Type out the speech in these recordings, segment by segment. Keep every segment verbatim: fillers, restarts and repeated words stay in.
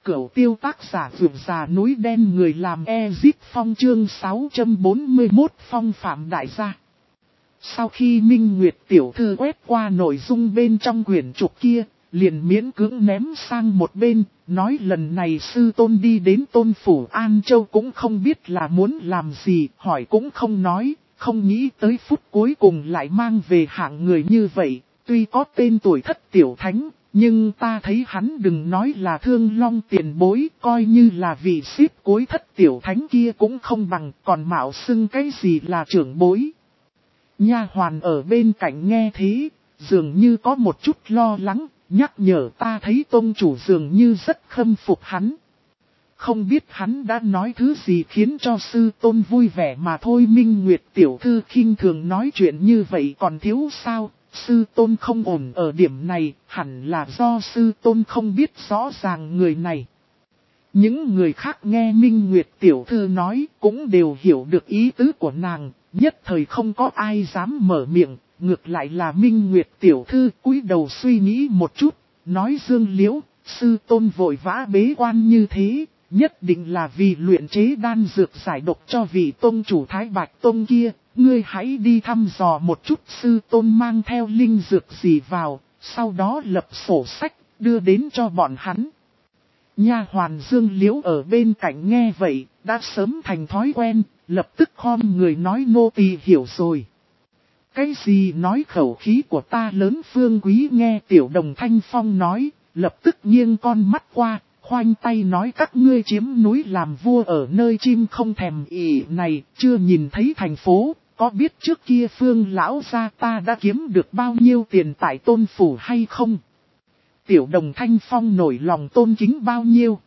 Cửu tiêu tác giả vượt già núi đen người làm Ezip Phong chương sáu trăm bốn mươi mốt phong phạm đại gia. Sau khi Minh Nguyệt tiểu thư quét qua nội dung bên trong quyển trục kia, liền miễn cưỡng ném sang một bên, nói lần này sư tôn đi đến tôn phủ An Châu cũng không biết là muốn làm gì, hỏi cũng không nói, không nghĩ tới phút cuối cùng lại mang về hạng người như vậy, tuy có tên tuổi thất tiểu thánh. Nhưng ta thấy hắn đừng nói là Thương Long tiền bối, coi như là vị xếp cuối thất tiểu thánh kia cũng không bằng, còn mạo xưng cái gì là trưởng bối. Nha hoàn ở bên cạnh nghe thế, dường như có một chút lo lắng, nhắc nhở ta thấy tông chủ dường như rất khâm phục hắn. Không biết hắn đã nói thứ gì khiến cho sư tôn vui vẻ mà thôi. Minh Nguyệt tiểu thư khinh thường nói chuyện như vậy còn thiếu sao? Sư tôn không ổn ở điểm này, hẳn là do sư tôn không biết rõ ràng người này. Những người khác nghe Minh Nguyệt tiểu thư nói cũng đều hiểu được ý tứ của nàng, nhất thời không có ai dám mở miệng, ngược lại là Minh Nguyệt tiểu thư cúi đầu suy nghĩ một chút, nói Dương Liễu, sư tôn vội vã bế quan như thế, nhất định là vì luyện chế đan dược giải độc cho vị tôn chủ Thái Bạch Tông kia. Ngươi hãy đi thăm dò một chút sư tôn mang theo linh dược gì vào, sau đó lập sổ sách, đưa đến cho bọn hắn. Nha hoàn Dương Liễu ở bên cạnh nghe vậy, đã sớm thành thói quen, lập tức khom người nói nô tỳ hiểu rồi. Cái gì nói khẩu khí của ta lớn? Phương Quý nghe Tiểu Đồng Thanh Phong nói, lập tức nghiêng con mắt qua, khoanh tay nói các ngươi chiếm núi làm vua ở nơi chim không thèm ỉ này, chưa nhìn thấy thành phố. Có biết trước kia Phương lão gia ta đã kiếm được bao nhiêu tiền tại tôn phủ hay không? Tiểu Đồng Thanh Phong nổi lòng tôn kính bao nhiêu?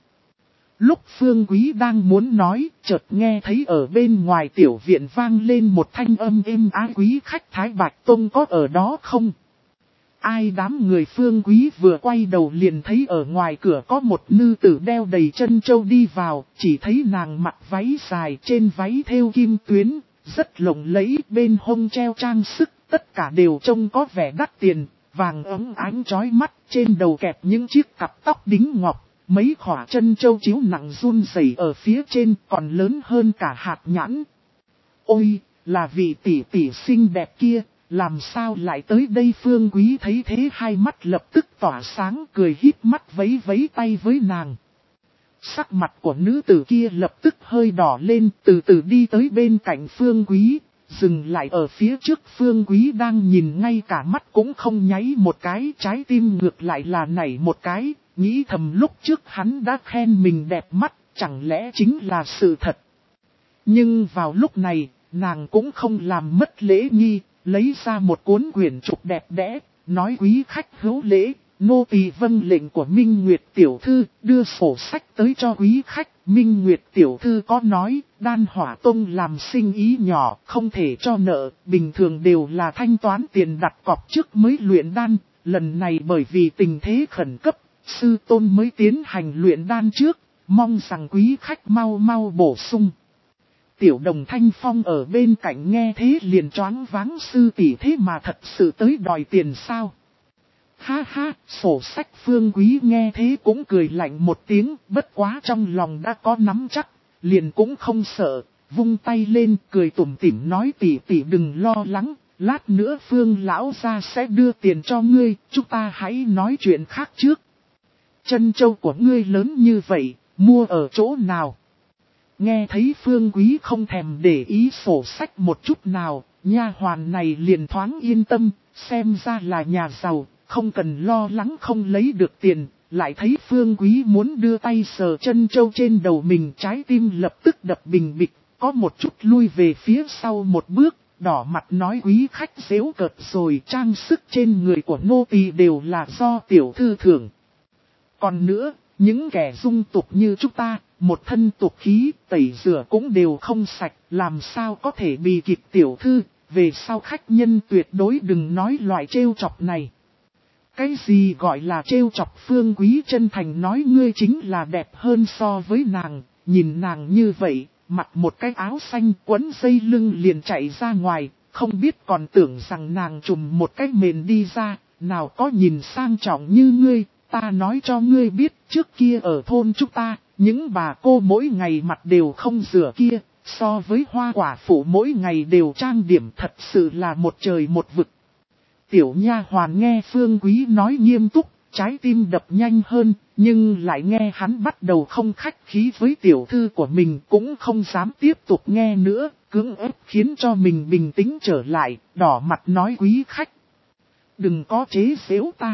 Lúc Phương Quý đang muốn nói, chợt nghe thấy ở bên ngoài tiểu viện vang lên một thanh âm êm ái. Quý khách Thái Bạch Tông có ở đó không? Ai? Đám người Phương Quý vừa quay đầu liền thấy ở ngoài cửa có một nữ tử đeo đầy chân châu đi vào, chỉ thấy nàng mặc váy dài, trên váy thêu kim tuyến. Rất lộng lẫy, bên hông treo trang sức, tất cả đều trông có vẻ đắt tiền, vàng ấm ánh chói mắt, trên đầu kẹp những chiếc cặp tóc đính ngọc, mấy khỏa chân châu chiếu nặng run rẩy ở phía trên còn lớn hơn cả hạt nhãn. Ôi, là vị tỷ tỷ xinh đẹp kia, làm sao lại tới đây? Phương Quý thấy thế hai mắt lập tức tỏa sáng, cười híp mắt vấy vấy tay với nàng. Sắc mặt của nữ tử kia lập tức hơi đỏ lên, từ từ đi tới bên cạnh Phương Quý, dừng lại ở phía trước. Phương Quý đang nhìn ngay cả mắt cũng không nháy một cái, trái tim ngược lại là nảy một cái, nghĩ thầm lúc trước hắn đã khen mình đẹp mắt, chẳng lẽ chính là sự thật. Nhưng vào lúc này, nàng cũng không làm mất lễ nghi, lấy ra một cuốn quyển trục đẹp đẽ, nói quý khách hữu lễ. Nô tỳ vâng lệnh của Minh Nguyệt tiểu thư, đưa sổ sách tới cho quý khách. Minh Nguyệt tiểu thư có nói, Đan Hỏa Tông làm sinh ý nhỏ, không thể cho nợ, bình thường đều là thanh toán tiền đặt cọc trước mới luyện đan. Lần này bởi vì tình thế khẩn cấp, sư tôn mới tiến hành luyện đan trước, mong rằng quý khách mau mau bổ sung. Tiểu Đồng Thanh Phong ở bên cạnh nghe thế liền choáng váng, sư tỷ thế mà thật sự tới đòi tiền sao? Ha ha, sổ sách. Phương Quý nghe thế cũng cười lạnh một tiếng, bất quá trong lòng đã có nắm chắc, liền cũng không sợ, vung tay lên cười tủm tỉm nói tỷ tỷ đừng lo lắng, lát nữa Phương lão gia sẽ đưa tiền cho ngươi, chúng ta hãy nói chuyện khác trước. Chân châu của ngươi lớn như vậy, mua ở chỗ nào? Nghe thấy Phương Quý không thèm để ý sổ sách một chút nào, nha hoàn này liền thoáng yên tâm, xem ra là nhà giàu. Không cần lo lắng không lấy được tiền, lại thấy Phương Quý muốn đưa tay sờ chân châu trên đầu mình, trái tim lập tức đập bình bịch, có một chút lui về phía sau một bước, đỏ mặt nói quý khách giễu cợt rồi, trang sức trên người của nô tỳ đều là do tiểu thư thưởng. Còn nữa, những kẻ dung tục như chúng ta, một thân tục khí, tẩy rửa cũng đều không sạch, làm sao có thể bì kịp tiểu thư, về sau khách nhân tuyệt đối đừng nói loại trêu chọc này. Cái gì gọi là trêu chọc? Phương Quý chân thành nói ngươi chính là đẹp hơn so với nàng, nhìn nàng như vậy, mặc một cái áo xanh quấn dây lưng liền chạy ra ngoài, không biết còn tưởng rằng nàng trùm một cái mền đi ra, nào có nhìn sang trọng như ngươi, ta nói cho ngươi biết, trước kia ở thôn chúng ta, những bà cô mỗi ngày mặt đều không rửa kia, so với hoa quả phụ mỗi ngày đều trang điểm, thật sự là một trời một vực. Tiểu nha hoàn nghe Phương Quý nói nghiêm túc, trái tim đập nhanh hơn, nhưng lại nghe hắn bắt đầu không khách khí với tiểu thư của mình, cũng không dám tiếp tục nghe nữa, cưỡng ép khiến cho mình bình tĩnh trở lại, đỏ mặt nói: Quý khách, đừng có chế giễu ta.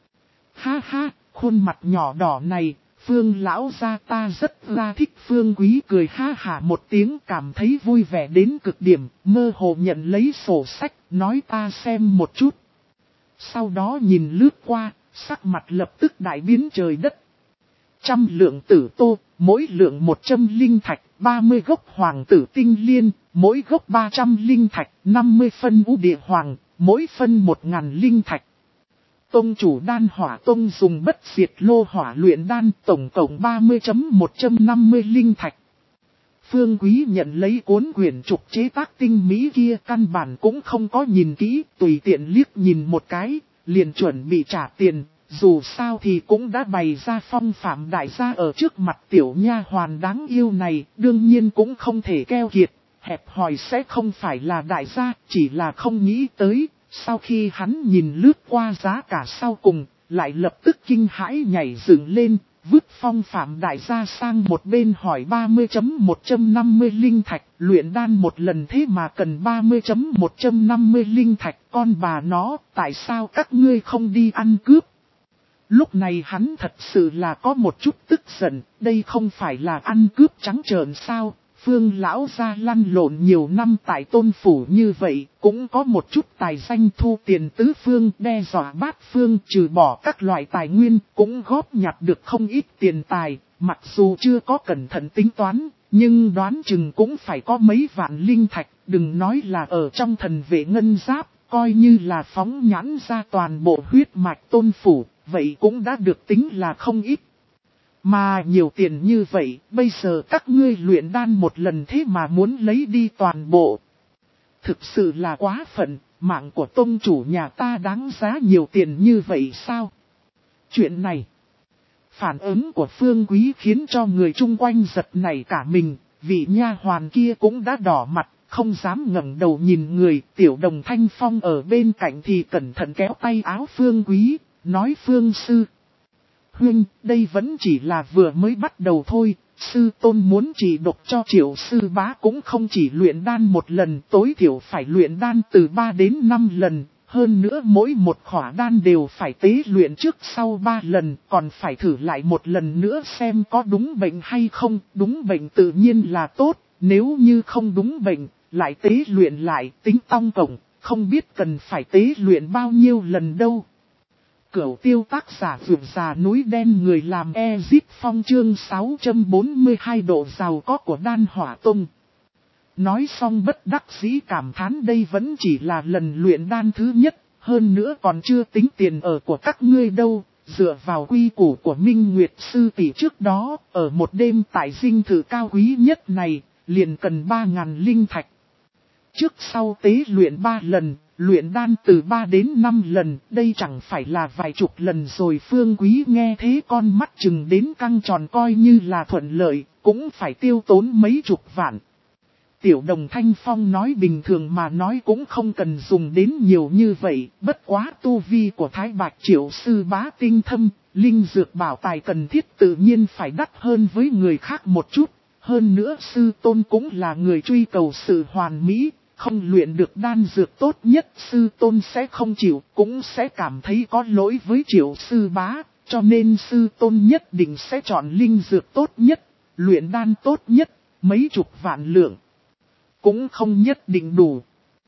Ha ha, khuôn mặt nhỏ đỏ này, Phương lão gia ta rất là thích. Phương Quý cười ha hả một tiếng, cảm thấy vui vẻ đến cực điểm, mơ hồ nhận lấy sổ sách, nói: ta xem một chút. Sau đó nhìn lướt qua, sắc mặt lập tức đại biến trời đất. Trăm lượng tử tô, mỗi lượng một trăm linh thạch, ba mươi gốc hoàng tử tinh liên, mỗi gốc ba trăm linh thạch, năm mươi phân u địa hoàng, mỗi phân một ngàn linh thạch. Tông chủ đan hỏa tông dùng bất diệt lô hỏa luyện đan, tổng cộng ba mươi phẩy một trăm năm mươi linh thạch. Phương Quý nhận lấy cuốn quyển trục chế tác tinh mỹ kia, căn bản cũng không có nhìn kỹ, tùy tiện liếc nhìn một cái, liền chuẩn bị trả tiền. Dù sao thì cũng đã bày ra phong phạm đại gia ở trước mặt tiểu nha hoàn đáng yêu này, đương nhiên cũng không thể keo kiệt, hẹp hòi sẽ không phải là đại gia, chỉ là không nghĩ tới. Sau khi hắn nhìn lướt qua giá cả sau cùng, lại lập tức kinh hãi nhảy dựng lên, vứt phong phạm đại gia sang một bên, hỏi ba mươi phẩy một trăm năm mươi linh thạch, luyện đan một lần thế mà cần ba mươi phẩy một trăm năm mươi linh thạch, con bà nó, tại sao các ngươi không đi ăn cướp? Lúc này hắn thật sự là có một chút tức giận, đây không phải là ăn cướp trắng trợn sao? Phương lão gia lăn lộn nhiều năm tại tôn phủ như vậy, cũng có một chút tài danh, thu tiền tứ phương, đe dọa bát phương, trừ bỏ các loại tài nguyên, cũng góp nhặt được không ít tiền tài, mặc dù chưa có cẩn thận tính toán, nhưng đoán chừng cũng phải có mấy vạn linh thạch, đừng nói là ở trong thần vệ ngân giáp, coi như là phóng nhãn ra toàn bộ huyết mạch tôn phủ, vậy cũng đã được tính là không ít. Mà nhiều tiền như vậy, bây giờ các ngươi luyện đan một lần thế mà muốn lấy đi toàn bộ. Thực sự là quá phận, mạng của tông chủ nhà ta đáng giá nhiều tiền như vậy sao? Chuyện này, phản ứng của Phương Quý khiến cho người chung quanh giật nảy cả mình, vị nha hoàn kia cũng đã đỏ mặt, không dám ngẩng đầu nhìn người. Tiểu Đồng Thanh Phong ở bên cạnh thì cẩn thận kéo tay áo Phương Quý, nói: Phương sư huynh, đây vẫn chỉ là vừa mới bắt đầu thôi, sư tôn muốn chỉ độc cho Triệu sư bá cũng không chỉ luyện đan một lần, tối thiểu phải luyện đan từ ba đến năm lần, hơn nữa mỗi một khỏa đan đều phải tế luyện trước sau ba lần, còn phải thử lại một lần nữa xem có đúng bệnh hay không, đúng bệnh tự nhiên là tốt, nếu như không đúng bệnh, lại tế luyện lại, tính tong cộng, không biết cần phải tế luyện bao nhiêu lần đâu. Cửu tiêu tác giả vượt già núi đen, người làm Ezip Phong, chương sáu trăm bốn mươi hai độ giàu có của đan hỏa tông. Nói xong bất đắc dĩ cảm thán, đây vẫn chỉ là lần luyện đan thứ nhất, hơn nữa còn chưa tính tiền ở của các ngươi đâu. Dựa vào quy củ của Minh Nguyệt sư tỷ trước đó, ở một đêm tại dinh thự cao quý nhất này, liền cần ba ngàn linh thạch. Trước sau tế luyện ba lần, luyện đan từ ba đến năm lần, đây chẳng phải là vài chục lần rồi. Phương Quý nghe thế con mắt chừng đến căng tròn, coi như là thuận lợi, cũng phải tiêu tốn mấy chục vạn. Tiểu Đồng Thanh Phong nói bình thường mà nói cũng không cần dùng đến nhiều như vậy, bất quá tu vi của Thái Bạch Triệu sư bá tinh thâm, linh dược bảo tài cần thiết tự nhiên phải đắt hơn với người khác một chút. Hơn nữa sư tôn cũng là người truy cầu sự hoàn mỹ, không luyện được đan dược tốt nhất sư tôn sẽ không chịu, cũng sẽ cảm thấy có lỗi với Triệu sư bá, cho nên sư tôn nhất định sẽ chọn linh dược tốt nhất, luyện đan tốt nhất, mấy chục vạn lượng cũng không nhất định đủ.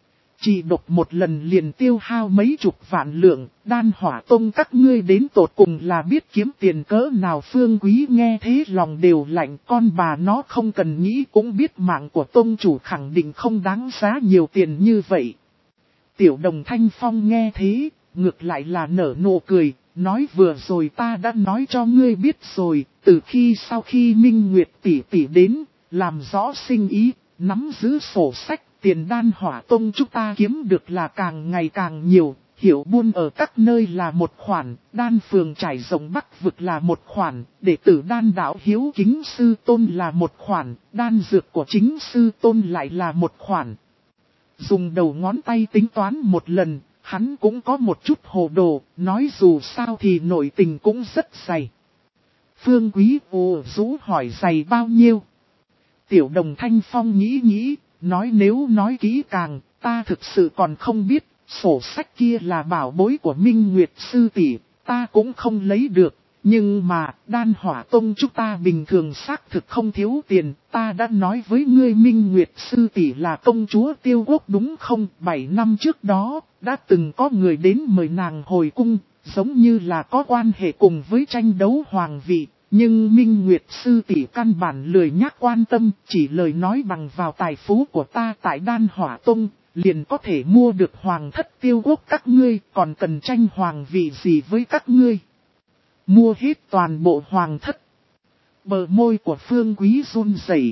Chỉ độc một lần liền tiêu hao mấy chục vạn lượng, đan hỏa tông các ngươi đến tột cùng là biết kiếm tiền cỡ nào. Phương Quý nghe thế lòng đều lạnh, con bà nó không cần nghĩ cũng biết mạng của tông chủ khẳng định không đáng giá nhiều tiền như vậy. Tiểu Đồng Thanh Phong nghe thế, ngược lại là nở nụ cười, nói: vừa rồi ta đã nói cho ngươi biết rồi, từ khi sau khi Minh Nguyệt tỷ tỷ đến, làm rõ sinh ý, nắm giữ sổ sách, tiền đan hỏa tông chúng ta kiếm được là càng ngày càng nhiều, hiệu buôn ở các nơi là một khoản, đan phường trải rộng Bắc vực là một khoản, đệ tử đan đạo hiếu kính sư tôn là một khoản, đan dược của chính sư tôn lại là một khoản. Dùng đầu ngón tay tính toán một lần, hắn cũng có một chút hồ đồ, nói dù sao thì nội tình cũng rất dày. Phương Quý ồ rũ hỏi dày bao nhiêu? Tiểu Đồng Thanh Phong nghĩ nghĩ, nói nếu nói kỹ càng, ta thực sự còn không biết, sổ sách kia là bảo bối của Minh Nguyệt sư tỷ, ta cũng không lấy được. Nhưng mà, đan hỏa tông chúng ta bình thường xác thực không thiếu tiền, ta đã nói với ngươi Minh Nguyệt sư tỷ là công chúa Tiêu Quốc đúng không? Bảy năm trước đó, đã từng có người đến mời nàng hồi cung, giống như là có quan hệ cùng với tranh đấu hoàng vị. Nhưng Minh Nguyệt sư tỷ căn bản lười nhắc quan tâm, chỉ lời nói bằng vào tài phú của ta tại đan hỏa tông, liền có thể mua được hoàng thất Tiêu Quốc các ngươi, còn cần tranh hoàng vị gì với các ngươi. Mua hết toàn bộ hoàng thất. Bờ môi của Phương Quý run rẩy.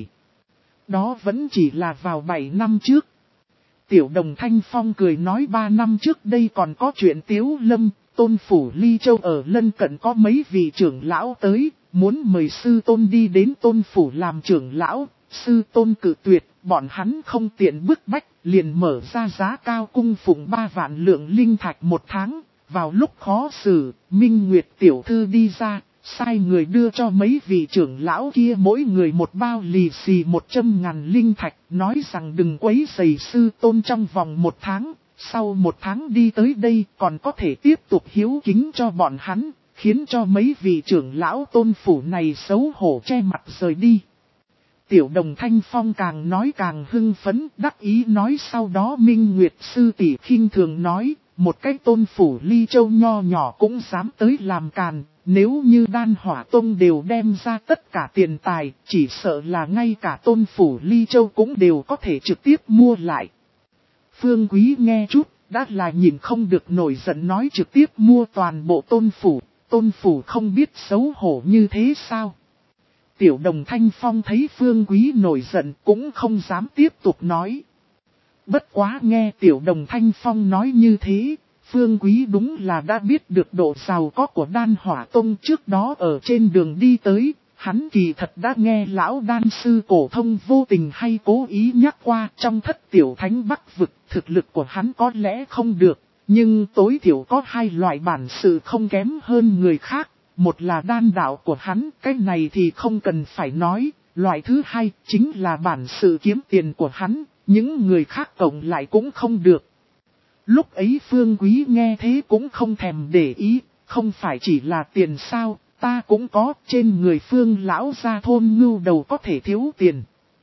Đó vẫn chỉ là vào bảy năm trước. Tiểu Đồng Thanh Phong cười nói ba năm trước đây còn có chuyện Tiếu Lâm, Tôn Phủ Ly Châu ở lân cận có mấy vị trưởng lão tới, muốn mời sư tôn đi đến Tôn Phủ làm trưởng lão, sư tôn cự tuyệt, bọn hắn không tiện bức bách, liền mở ra giá cao cung phụng ba vạn lượng linh thạch một tháng. Vào lúc khó xử, Minh Nguyệt tiểu thư đi ra, sai người đưa cho mấy vị trưởng lão kia mỗi người một bao lì xì một trăm ngàn linh thạch, nói rằng đừng quấy rầy sư tôn trong vòng một tháng, sau một tháng đi tới đây còn có thể tiếp tục hiếu kính cho bọn hắn, khiến cho mấy vị trưởng lão Tôn Phủ này xấu hổ che mặt rời đi. Tiểu Đồng Thanh Phong càng nói càng hưng phấn, đắc ý nói sau đó Minh Nguyệt sư tỷ khinh thường nói, một cái Tôn Phủ Ly Châu nho nhỏ cũng dám tới làm càn, nếu như đan hỏa tông đều đem ra tất cả tiền tài, chỉ sợ là ngay cả Tôn Phủ Ly Châu cũng đều có thể trực tiếp mua lại. Phương Quý nghe chút, đã là nhìn không được nổi giận nói trực tiếp mua toàn bộ Tôn Phủ, Tôn Phủ không biết xấu hổ như thế sao. Tiểu Đồng Thanh Phong thấy Phương Quý nổi giận cũng không dám tiếp tục nói. Bất quá nghe Tiểu Đồng Thanh Phong nói như thế, Phương Quý đúng là đã biết được độ giàu có của đan hỏa tông trước đó ở trên đường đi tới. Hắn kỳ thật đã nghe lão đan sư cổ thông vô tình hay cố ý nhắc qua trong thất tiểu thánh bắc vực thực lực của hắn có lẽ không được. Nhưng tối thiểu có hai loại bản sự không kém hơn người khác. Một là đan đạo của hắn, cái này thì không cần phải nói. Loại thứ hai chính là bản sự kiếm tiền của hắn, những người khác cộng lại cũng không được. Lúc ấy Phương Quý nghe thế cũng không thèm để ý, không phải chỉ là tiền sao, ta cũng có, trên người Phương lão gia thôn ngưu đầu có thể thiếu tiền.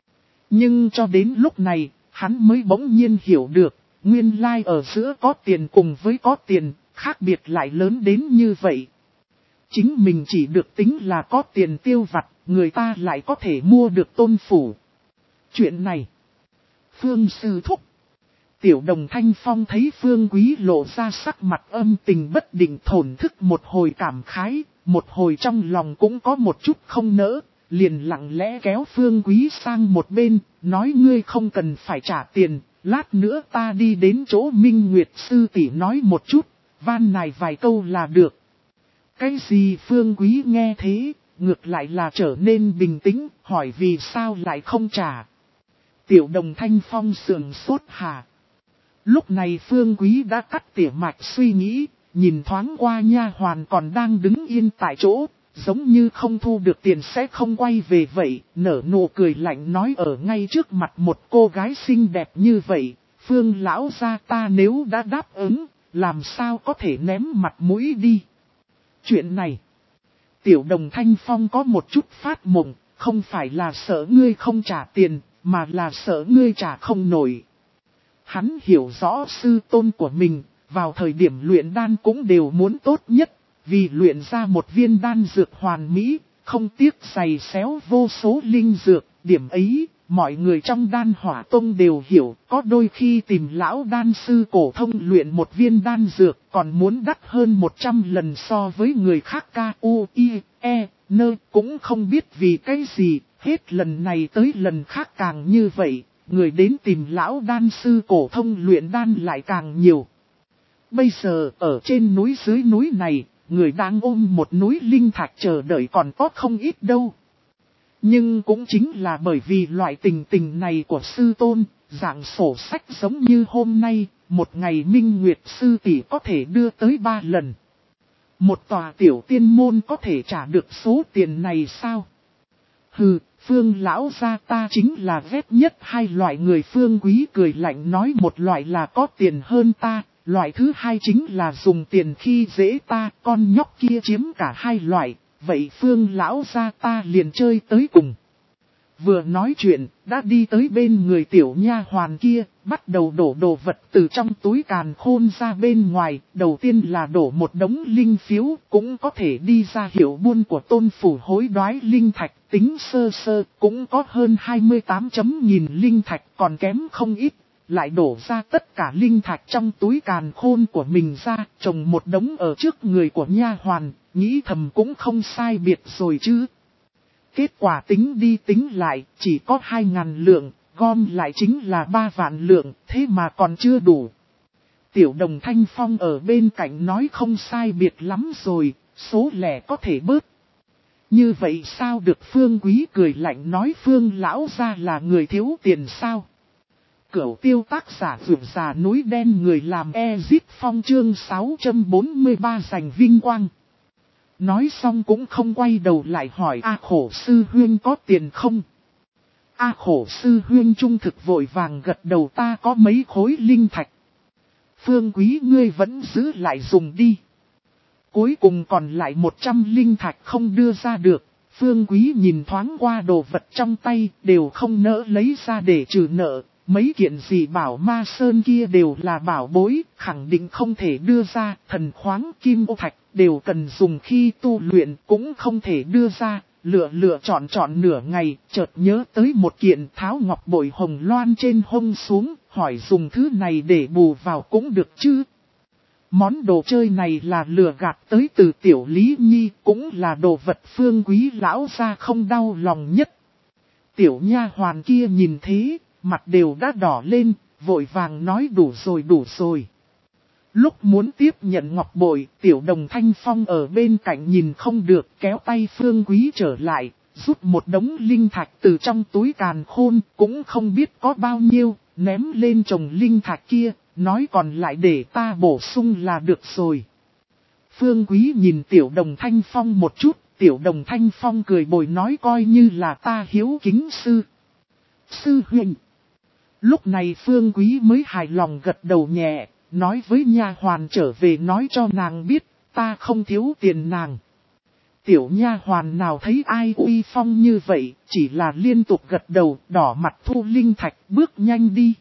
Nhưng cho đến lúc này, hắn mới bỗng nhiên hiểu được, nguyên lai ở giữa có tiền cùng với có tiền, khác biệt lại lớn đến như vậy. Chính mình chỉ được tính là có tiền tiêu vặt, người ta lại có thể mua được Tôn Phủ. Chuyện này, Phương sư thúc. Tiểu Đồng Thanh Phong thấy Phương Quý lộ ra sắc mặt âm tình bất định thổn thức một hồi cảm khái, một hồi trong lòng cũng có một chút không nỡ, liền lặng lẽ kéo Phương Quý sang một bên, nói ngươi không cần phải trả tiền, lát nữa ta đi đến chỗ Minh Nguyệt sư tỷ nói một chút, van này vài câu là được. Cái gì Phương Quý nghe thế, ngược lại là trở nên bình tĩnh, hỏi vì sao lại không trả. Tiểu Đồng Thanh Phong sườn sốt hà. Lúc này Phương Quý đã cắt tỉa mạch suy nghĩ, nhìn thoáng qua nha hoàn còn đang đứng yên tại chỗ, giống như không thu được tiền sẽ không quay về vậy, nở nụ cười lạnh nói ở ngay trước mặt một cô gái xinh đẹp như vậy, Phương lão gia ta nếu đã đáp ứng, làm sao có thể ném mặt mũi đi. Chuyện này, Tiểu Đồng Thanh Phong có một chút phát mộng, không phải là sợ ngươi không trả tiền, mà là sợ ngươi trả không nổi. Hắn hiểu rõ sư tôn của mình, vào thời điểm luyện đan cũng đều muốn tốt nhất, vì luyện ra một viên đan dược hoàn mỹ, không tiếc giày xéo vô số linh dược, điểm ấy, mọi người trong đan hỏa tông đều hiểu, có đôi khi tìm lão đan sư cổ thông luyện một viên đan dược còn muốn đắt hơn một trăm lần so với người khác ca u i e nơ cũng không biết vì cái gì, hết lần này tới lần khác càng như vậy. Người đến tìm lão đan sư cổ thông luyện đan lại càng nhiều. Bây giờ ở trên núi dưới núi này, người đang ôm một núi linh thạch chờ đợi còn có không ít đâu. Nhưng cũng chính là bởi vì loại tình tình này của sư tôn, dạng sổ sách giống như hôm nay, một ngày Minh Nguyệt sư tỷ có thể đưa tới ba lần. Một tòa tiểu tiên môn có thể trả được số tiền này sao? Hừ, Phương lão gia ta chính là ghét nhất hai loại người. Phương Quý cười lạnh nói, một loại là có tiền hơn ta, loại thứ hai chính là dùng tiền khi dễ ta, con nhóc kia chiếm cả hai loại, vậy Phương lão gia ta liền chơi tới cùng. Vừa nói chuyện, đã đi tới bên người tiểu nha hoàn kia, bắt đầu đổ đồ vật từ trong túi càn khôn ra bên ngoài. Đầu tiên là đổ một đống linh phiếu, cũng có thể đi ra hiệu buôn của tôn phủ hối đoái linh thạch, tính sơ sơ, cũng có hơn hai mươi tám chấm nghìn linh thạch, còn kém không ít. Lại đổ ra tất cả linh thạch trong túi càn khôn của mình ra, trồng một đống ở trước người của nha hoàn, nghĩ thầm cũng không sai biệt rồi chứ. Kết quả tính đi tính lại, chỉ có hai ngàn lượng, gom lại chính là ba vạn lượng, thế mà còn chưa đủ. Tiểu đồng Thanh Phong ở bên cạnh nói không sai biệt lắm rồi, số lẻ có thể bớt. Như vậy sao được? Phương Quý cười lạnh nói, Phương lão gia là người thiếu tiền sao? Cửu tiêu tác giả vượt già núi đen, người làm Ezit Phong chương sáu trăm bốn mươi ba giành vinh quang. Nói xong cũng không quay đầu lại hỏi A Khổ sư huynh có tiền không? A Khổ sư huynh trung thực vội vàng gật đầu, ta có mấy khối linh thạch. Phương Quý ngươi vẫn giữ lại dùng đi. Cuối cùng còn lại một trăm linh thạch không đưa ra được. Phương Quý nhìn thoáng qua đồ vật trong tay, đều không nỡ lấy ra để trừ nợ. Mấy kiện gì bảo ma sơn kia đều là bảo bối, khẳng định không thể đưa ra. Thần khoáng kim ô thạch đều cần dùng khi tu luyện, cũng không thể đưa ra. Lựa lựa chọn chọn nửa ngày, chợt nhớ tới một kiện tháo ngọc bội hồng loan trên hông xuống, hỏi dùng thứ này để bù vào cũng được chứ. Món đồ chơi này là lừa gạt tới từ tiểu Lý Nhi, cũng là đồ vật Phương Quý lão gia không đau lòng nhất. Tiểu nha hoàn kia nhìn thế, mặt đều đã đỏ lên, vội vàng nói đủ rồi đủ rồi. Lúc muốn tiếp nhận ngọc bội, tiểu đồng Thanh Phong ở bên cạnh nhìn không được, kéo tay Phương Quý trở lại, rút một đống linh thạch từ trong túi càn khôn, cũng không biết có bao nhiêu, ném lên chồng linh thạch kia, nói còn lại để ta bổ sung là được rồi. Phương Quý nhìn tiểu đồng Thanh Phong một chút, tiểu đồng Thanh Phong cười bồi nói coi như là ta hiếu kính sư. Sư huynh. Lúc này Phương Quý mới hài lòng gật đầu nhẹ, nói với nha hoàn trở về nói cho nàng biết, ta không thiếu tiền nàng. Tiểu nha hoàn nào thấy ai uy phong như vậy, chỉ là liên tục gật đầu, đỏ mặt thu linh thạch, bước nhanh đi.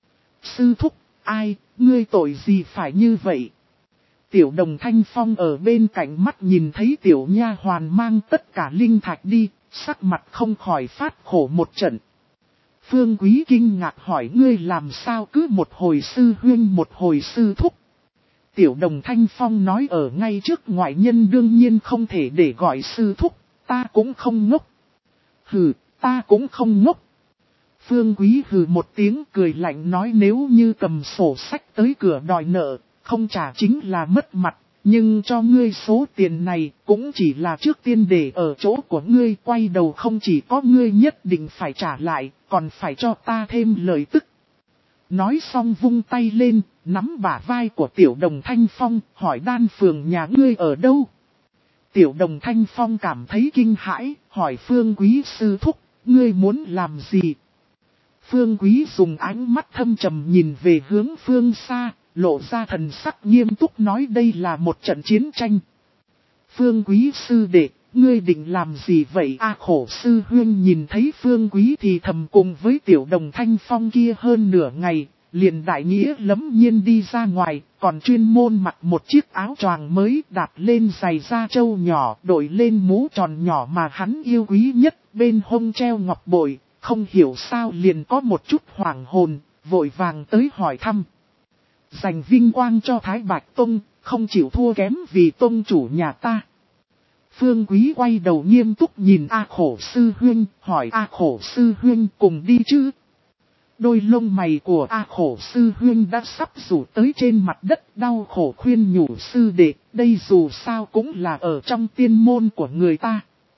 Sư thúc, ai, ngươi tội gì phải như vậy? Tiểu đồng Thanh Phong ở bên cạnh mắt nhìn thấy tiểu nha hoàn mang tất cả linh thạch đi, sắc mặt không khỏi phát khổ một trận. Phương Quý kinh ngạc hỏi ngươi làm sao cứ một hồi sư huyên một hồi sư thúc. Tiểu đồng Thanh Phong nói ở ngay trước ngoại nhân đương nhiên không thể để gọi sư thúc, ta cũng không ngốc. Hừ, ta cũng không ngốc. Phương Quý hừ một tiếng cười lạnh nói nếu như cầm sổ sách tới cửa đòi nợ, không trả chính là mất mặt. Nhưng cho ngươi số tiền này cũng chỉ là trước tiên để ở chỗ của ngươi, quay đầu không chỉ có ngươi nhất định phải trả lại, còn phải cho ta thêm lời tức. Nói xong vung tay lên, nắm bả vai của tiểu đồng Thanh Phong, hỏi đan phường nhà ngươi ở đâu? Tiểu đồng Thanh Phong cảm thấy kinh hãi, hỏi Phương Quý sư thúc, ngươi muốn làm gì? Phương Quý dùng ánh mắt thâm trầm nhìn về hướng phương xa, lộ ra thần sắc nghiêm túc nói đây là một trận chiến tranh. Phương Quý sư đệ, ngươi định làm gì vậy? A Khổ sư huyên nhìn thấy Phương Quý thì thầm cùng với tiểu đồng Thanh Phong kia hơn nửa ngày, liền đại nghĩa lẫm nhiên đi ra ngoài, còn chuyên môn mặc một chiếc áo choàng mới, đạp lên giày da trâu nhỏ, đội lên mũ tròn nhỏ mà hắn yêu quý nhất, bên hông treo ngọc bội, không hiểu sao liền có một chút hoảng hồn, vội vàng tới hỏi thăm. Giành vinh quang cho Thái Bạch Tông, không chịu thua kém vì tông chủ nhà ta. Phương Quý quay đầu nghiêm túc nhìn A Khổ sư huyên, hỏi A Khổ sư huyên cùng đi chứ? Đôi lông mày của A Khổ sư huynh đã sắp rủ tới trên mặt đất, đau khổ khuyên nhủ sư đệ, đây dù sao cũng là ở trong tiên môn của người ta.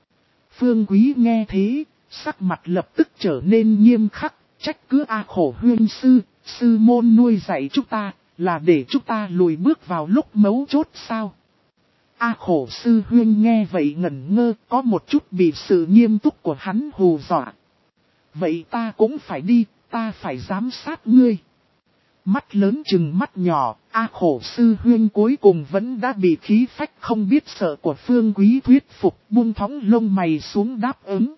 Phương Quý nghe thế, sắc mặt lập tức trở nên nghiêm khắc, trách cứ A Khổ huynh sư, sư môn nuôi dạy chúng ta, là để chúng ta lùi bước vào lúc mấu chốt sao? A Khổ sư huynh nghe vậy ngẩn ngơ, có một chút bị sự nghiêm túc của hắn hù dọa. Vậy ta cũng phải đi, ta phải giám sát ngươi. Mắt lớn chừng mắt nhỏ, A Khổ sư huynh cuối cùng vẫn đã bị khí phách không biết sợ của Phương Quý thuyết phục, buông thõng lông mày xuống đáp ứng.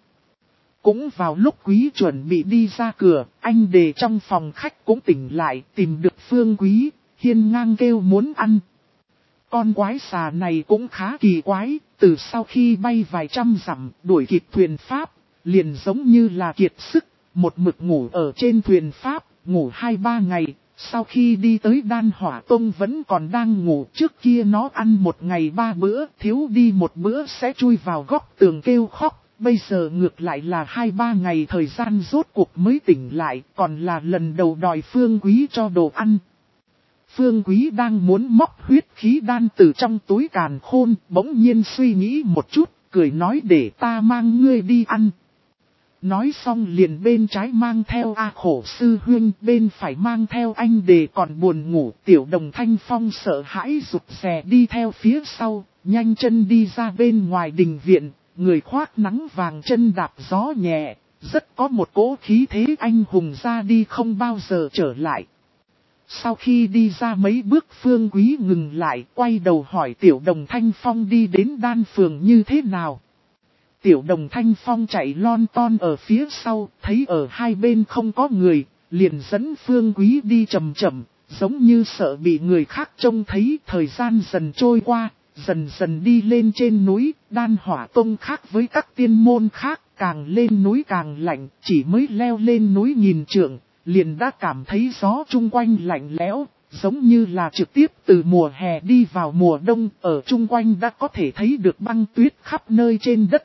Cũng vào lúc Quý chuẩn bị đi ra cửa, anh Đề trong phòng khách cũng tỉnh lại, tìm được Phương Quý, hiên ngang kêu muốn ăn. Con quái xà này cũng khá kỳ quái, từ sau khi bay vài trăm dặm, đuổi kịp thuyền Pháp, liền giống như là kiệt sức, một mực ngủ ở trên thuyền Pháp, ngủ hai ba ngày, sau khi đi tới Đan Hỏa Tông vẫn còn đang ngủ. Trước kia nó ăn một ngày ba bữa, thiếu đi một bữa sẽ chui vào góc tường kêu khóc, bây giờ ngược lại là hai ba ngày thời gian rốt cuộc mới tỉnh lại, còn là lần đầu đòi Phương Quý cho đồ ăn. Phương Quý đang muốn móc huyết khí đan từ trong túi càn khôn, bỗng nhiên suy nghĩ một chút, cười nói để ta mang ngươi đi ăn. Nói xong liền bên trái mang theo A Khổ sư huynh, bên phải mang theo anh Đề còn buồn ngủ. Tiểu Đồng Thanh Phong sợ hãi rụt rè đi theo phía sau, nhanh chân đi ra bên ngoài đình viện, người khoác nắng vàng chân đạp gió nhẹ, rất có một cỗ khí thế anh hùng ra đi không bao giờ trở lại. Sau khi đi ra mấy bước Phương Quý ngừng lại, quay đầu hỏi Tiểu Đồng Thanh Phong đi đến Đan Phường như thế nào. Tiểu Đồng Thanh Phong chạy lon ton ở phía sau, thấy ở hai bên không có người, liền dẫn Phương Quý đi chậm chậm, giống như sợ bị người khác trông thấy. Thời gian dần trôi qua, dần dần đi lên trên núi. Đan Hỏa Tông khác với các tiên môn khác, càng lên núi càng lạnh, chỉ mới leo lên núi nghìn trượng, liền đã cảm thấy gió chung quanh lạnh lẽo, giống như là trực tiếp từ mùa hè đi vào mùa đông. Ở chung quanh đã có thể thấy được băng tuyết khắp nơi trên đất.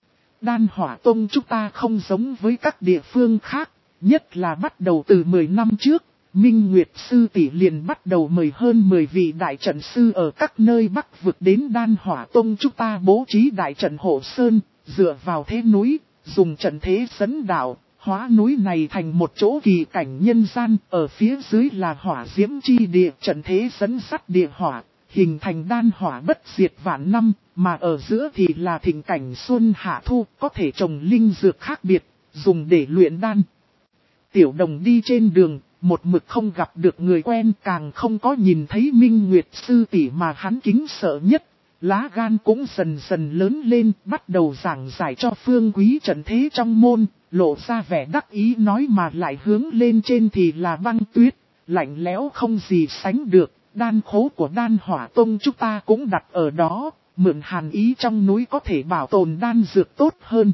Đan Hỏa Tông chúng ta không giống với các địa phương khác, nhất là bắt đầu từ mười năm trước, Minh Nguyệt Sư tỷ liền bắt đầu mời hơn mười vị đại trận sư ở các nơi Bắc vực đến Đan Hỏa Tông chúng ta bố trí đại trận hộ sơn, dựa vào thế núi, dùng trận thế dẫn đạo, hóa núi này thành một chỗ kỳ cảnh nhân gian, ở phía dưới là hỏa diễm chi địa, trận thế dẫn sắt địa hỏa, hình thành đan hỏa bất diệt vạn năm, mà ở giữa thì là thịnh cảnh xuân hạ thu, có thể trồng linh dược khác biệt, dùng để luyện đan. Tiểu Đồng đi trên đường, một mực không gặp được người quen, càng không có nhìn thấy Minh Nguyệt Sư tỷ mà hắn kính sợ nhất. Lá gan cũng dần dần lớn lên, bắt đầu giảng giải cho Phương Quý trận thế trong môn, lộ ra vẻ đắc ý nói mà lại hướng lên trên thì là băng tuyết, lạnh lẽo không gì sánh được. Đan khố của Đan Hỏa Tông chúng ta cũng đặt ở đó, mượn hàn ý trong núi có thể bảo tồn đan dược tốt hơn.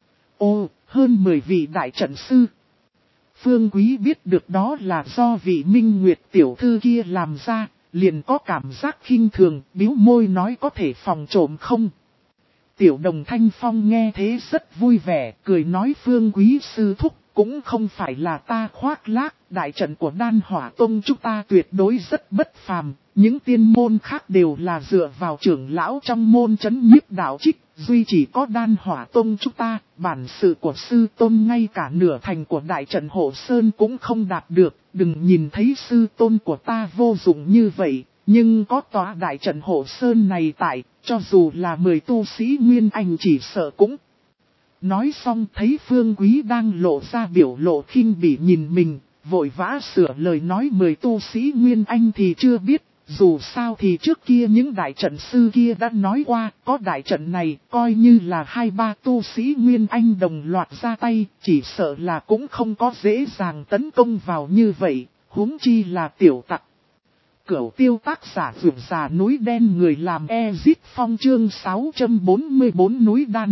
Ô, hơn mười vị đại trận sư. Phương Quý biết được đó là do vị Minh Nguyệt tiểu thư kia làm ra, liền có cảm giác khinh thường, bĩu môi nói có thể phòng trộm không. Tiểu Đồng Thanh Phong nghe thế rất vui vẻ, cười nói Phương Quý sư thúc, cũng không phải là ta khoác lác, đại trận của Đan Hỏa Tông chúng ta tuyệt đối rất bất phàm, những tiên môn khác đều là dựa vào trưởng lão trong môn trấn nhiếp đạo trích, duy chỉ có Đan Hỏa Tông chúng ta, bản sự của sư tôn ngay cả nửa thành của đại trận hộ sơn cũng không đạt được, đừng nhìn thấy sư tôn của ta vô dụng như vậy, nhưng có tòa đại trận hộ sơn này tại, cho dù là mười tu sĩ Nguyên Anh chỉ sợ cũng. Nói xong thấy Phương Quý đang lộ ra biểu lộ khinh bỉ nhìn mình, vội vã sửa lời nói mười tu sĩ Nguyên Anh thì chưa biết, dù sao thì trước kia những đại trận sư kia đã nói qua, có đại trận này coi như là hai ba tu sĩ Nguyên Anh đồng loạt ra tay, chỉ sợ là cũng không có dễ dàng tấn công vào như vậy, huống chi là tiểu tặc. Cửu tiêu tác giả vượt già núi đen người làm Ezit Phong chương sáu trăm bốn mươi bốn núi đan.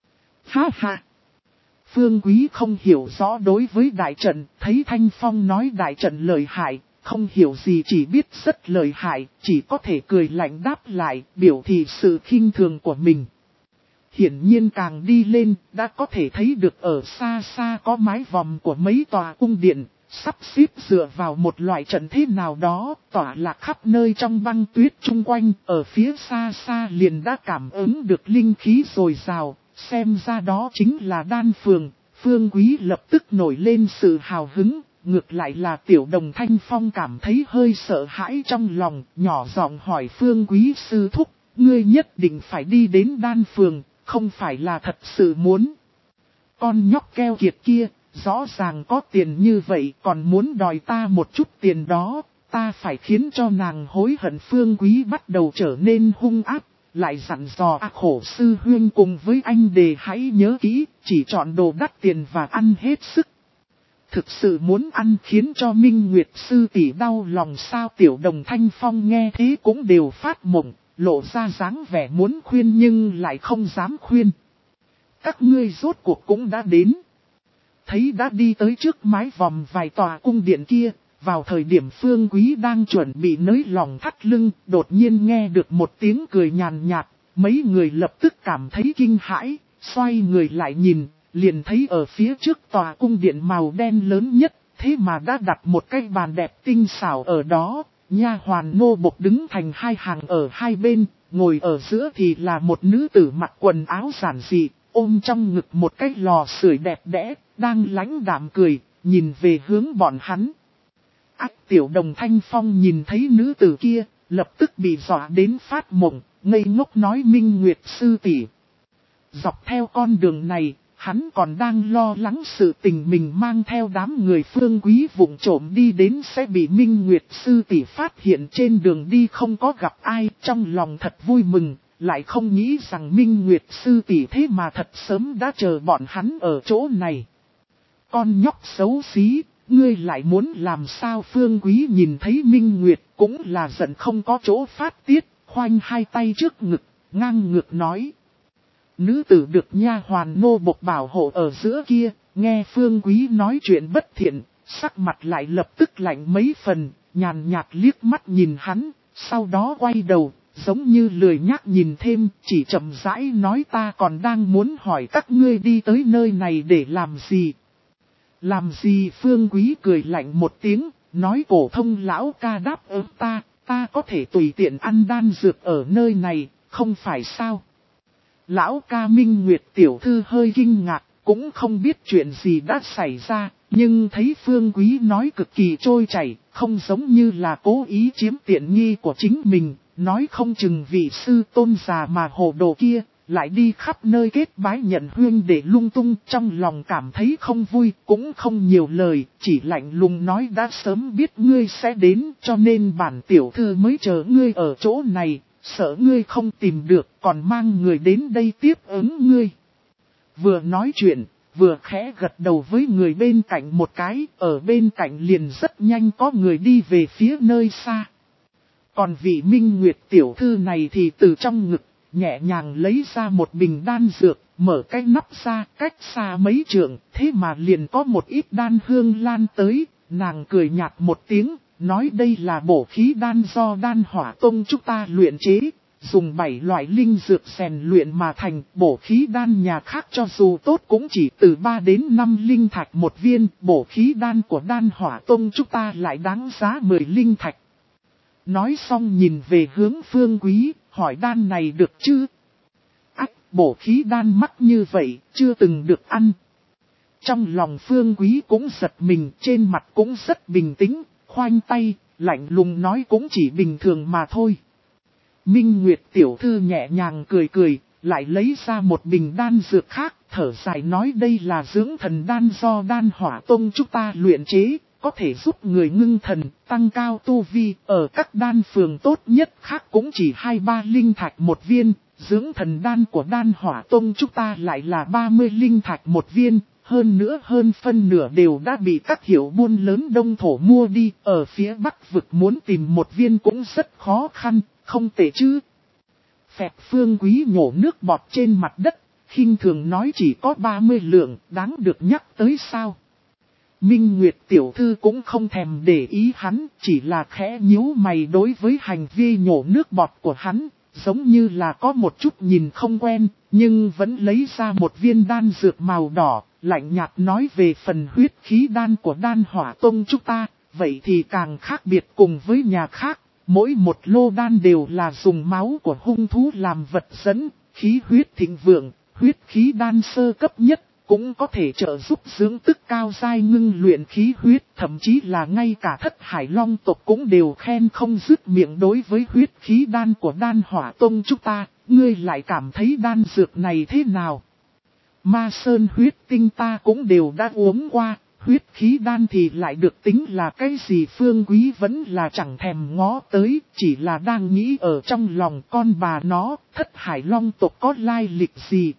Ha ha! Phương Quý không hiểu rõ đối với đại trận, thấy Thanh Phong nói đại trận lợi hại, không hiểu gì chỉ biết rất lợi hại, chỉ có thể cười lạnh đáp lại, biểu thị sự khinh thường của mình. hiển nhiên càng đi lên, đã có thể thấy được ở xa xa có mái vòm của mấy tòa cung điện, sắp xếp dựa vào một loại trận thế nào đó, tỏa lạc khắp nơi trong băng tuyết chung quanh, ở phía xa xa liền đã cảm ứng được linh khí dồi dào, xem ra đó chính là đan phường. Phương Quý lập tức nổi lên sự hào hứng, ngược lại là Tiểu Đồng Thanh Phong cảm thấy hơi sợ hãi trong lòng, nhỏ giọng hỏi Phương Quý sư thúc, ngươi nhất định phải đi đến đan phường, không phải là thật sự muốn. Con nhóc keo kiệt kia, rõ ràng có tiền như vậy còn muốn đòi ta một chút tiền đó, ta phải khiến cho nàng hối hận. Phương Quý bắt đầu trở nên hung ác. Lại dặn dò ác khổ sư huyên cùng với anh đề hãy nhớ kỹ, chỉ chọn đồ đắt tiền và ăn hết sức. Thực sự muốn ăn khiến cho Minh Nguyệt sư tỷ đau lòng sao? Tiểu Đồng Thanh Phong nghe thế cũng đều phát mộng, lộ ra dáng vẻ muốn khuyên nhưng lại không dám khuyên. Các ngươi rốt cuộc cũng đã đến. Thấy đã đi tới trước mái vòm vài tòa cung điện kia. Vào thời điểm Phương Quý đang chuẩn bị nới lòng thắt lưng, đột nhiên nghe được một tiếng cười nhàn nhạt, mấy người lập tức cảm thấy kinh hãi, xoay người lại nhìn, liền thấy ở phía trước tòa cung điện màu đen lớn nhất, thế mà đã đặt một cái bàn đẹp tinh xảo ở đó, nha hoàn nô bộc đứng thành hai hàng ở hai bên, ngồi ở giữa thì là một nữ tử mặc quần áo giản dị, ôm trong ngực một cái lò sưởi đẹp đẽ, đang lãnh đạm cười, nhìn về hướng bọn hắn. Ác Tiểu Đồng Thanh Phong nhìn thấy nữ tử kia, lập tức bị dọa đến phát mộng, ngây ngốc nói Minh Nguyệt sư tỷ. Dọc theo con đường này, hắn còn đang lo lắng sự tình mình mang theo đám người Phương Quý vụng trộm đi đến sẽ bị Minh Nguyệt sư tỷ phát hiện trên đường đi không có gặp ai, trong lòng thật vui mừng, lại không nghĩ rằng Minh Nguyệt sư tỷ thế mà thật sớm đã chờ bọn hắn ở chỗ này. Con nhóc xấu xí. Ngươi lại muốn làm sao? Phương Quý nhìn thấy Minh Nguyệt cũng là giận không có chỗ phát tiết, khoanh hai tay trước ngực, ngang ngược nói. Nữ tử được nha hoàn nô bộc bảo hộ ở giữa kia, nghe Phương Quý nói chuyện bất thiện, sắc mặt lại lập tức lạnh mấy phần, nhàn nhạt liếc mắt nhìn hắn, sau đó quay đầu, giống như lười nhác nhìn thêm, chỉ chậm rãi nói ta còn đang muốn hỏi các ngươi đi tới nơi này để làm gì. Làm gì? Phương Quý cười lạnh một tiếng, nói cổ thông lão ca đáp ứng ta, ta có thể tùy tiện ăn đan dược ở nơi này, không phải sao? Lão ca Minh Nguyệt tiểu thư hơi kinh ngạc, cũng không biết chuyện gì đã xảy ra, nhưng thấy Phương Quý nói cực kỳ trôi chảy, không giống như là cố ý chiếm tiện nghi của chính mình, nói không chừng vị sư tôn già mà hồ đồ kia. Lại đi khắp nơi kết bái nhận huyên để lung tung, trong lòng cảm thấy không vui, cũng không nhiều lời, chỉ lạnh lùng nói đã sớm biết ngươi sẽ đến, cho nên bản tiểu thư mới chờ ngươi ở chỗ này, sợ ngươi không tìm được, còn mang người đến đây tiếp ứng ngươi. Vừa nói chuyện, vừa khẽ gật đầu với người bên cạnh một cái, ở bên cạnh liền rất nhanh có người đi về phía nơi xa. Còn vị Minh Nguyệt tiểu thư này thì từ trong ngực, nhẹ nhàng lấy ra một bình đan dược, mở cái nắp ra cách xa mấy trượng, thế mà liền có một ít đan hương lan tới, nàng cười nhạt một tiếng, nói đây là bổ khí đan do Đan Hỏa Tông chúng ta luyện chế, dùng bảy loại linh dược rèn luyện mà thành, bổ khí đan nhà khác cho dù tốt cũng chỉ từ ba đến năm linh thạch một viên, bổ khí đan của Đan Hỏa Tông chúng ta lại đáng giá mười linh thạch. Nói xong nhìn về hướng Phương Quý, hỏi đan này được chứ? Ách, bổ khí đan mắc như vậy, chưa từng được ăn. Trong lòng Phương Quý cũng giật mình, trên mặt cũng rất bình tĩnh, khoanh tay, lạnh lùng nói cũng chỉ bình thường mà thôi. Minh Nguyệt tiểu thư nhẹ nhàng cười cười, lại lấy ra một bình đan dược khác, thở dài nói đây là dưỡng thần đan do Đan Hỏa Tông chúng ta luyện chế. Có thể giúp người ngưng thần, tăng cao tu vi, ở các đan phường tốt nhất khác cũng chỉ hai ba linh thạch một viên, dưỡng thần đan của Đan Hỏa Tông chúng ta lại là ba mươi linh thạch một viên, hơn nữa hơn phân nửa đều đã bị các hiệu buôn lớn đông thổ mua đi, ở phía bắc vực muốn tìm một viên cũng rất khó khăn, không tệ chứ. Phẹt Phương Quý nhổ nước bọt trên mặt đất, khinh thường nói chỉ có ba mươi lượng, đáng được nhắc tới sao. Minh Nguyệt tiểu thư cũng không thèm để ý hắn, chỉ là khẽ nhíu mày đối với hành vi nhổ nước bọt của hắn, giống như là có một chút nhìn không quen, nhưng vẫn lấy ra một viên đan dược màu đỏ, lạnh nhạt nói về phần huyết khí đan của Đan Hỏa Tông chúng ta, vậy thì càng khác biệt cùng với nhà khác. Mỗi một lô đan đều là dùng máu của hung thú làm vật dẫn, khí huyết thịnh vượng, huyết khí đan sơ cấp nhất, cũng có thể trợ giúp dưỡng tức cao giai ngưng luyện khí huyết, thậm chí là ngay cả Thất Hải Long tộc cũng đều khen không dứt miệng đối với huyết khí đan của Đan Hỏa Tông chúng ta, ngươi lại cảm thấy đan dược này thế nào? Ma Sơn huyết tinh ta cũng đều đã uống qua. Huyết khí đan thì lại được tính là cái gì Phương Quý vẫn là chẳng thèm ngó tới, chỉ là đang nghĩ ở trong lòng con bà nó, Thất Hải Long tộc có lai lịch gì.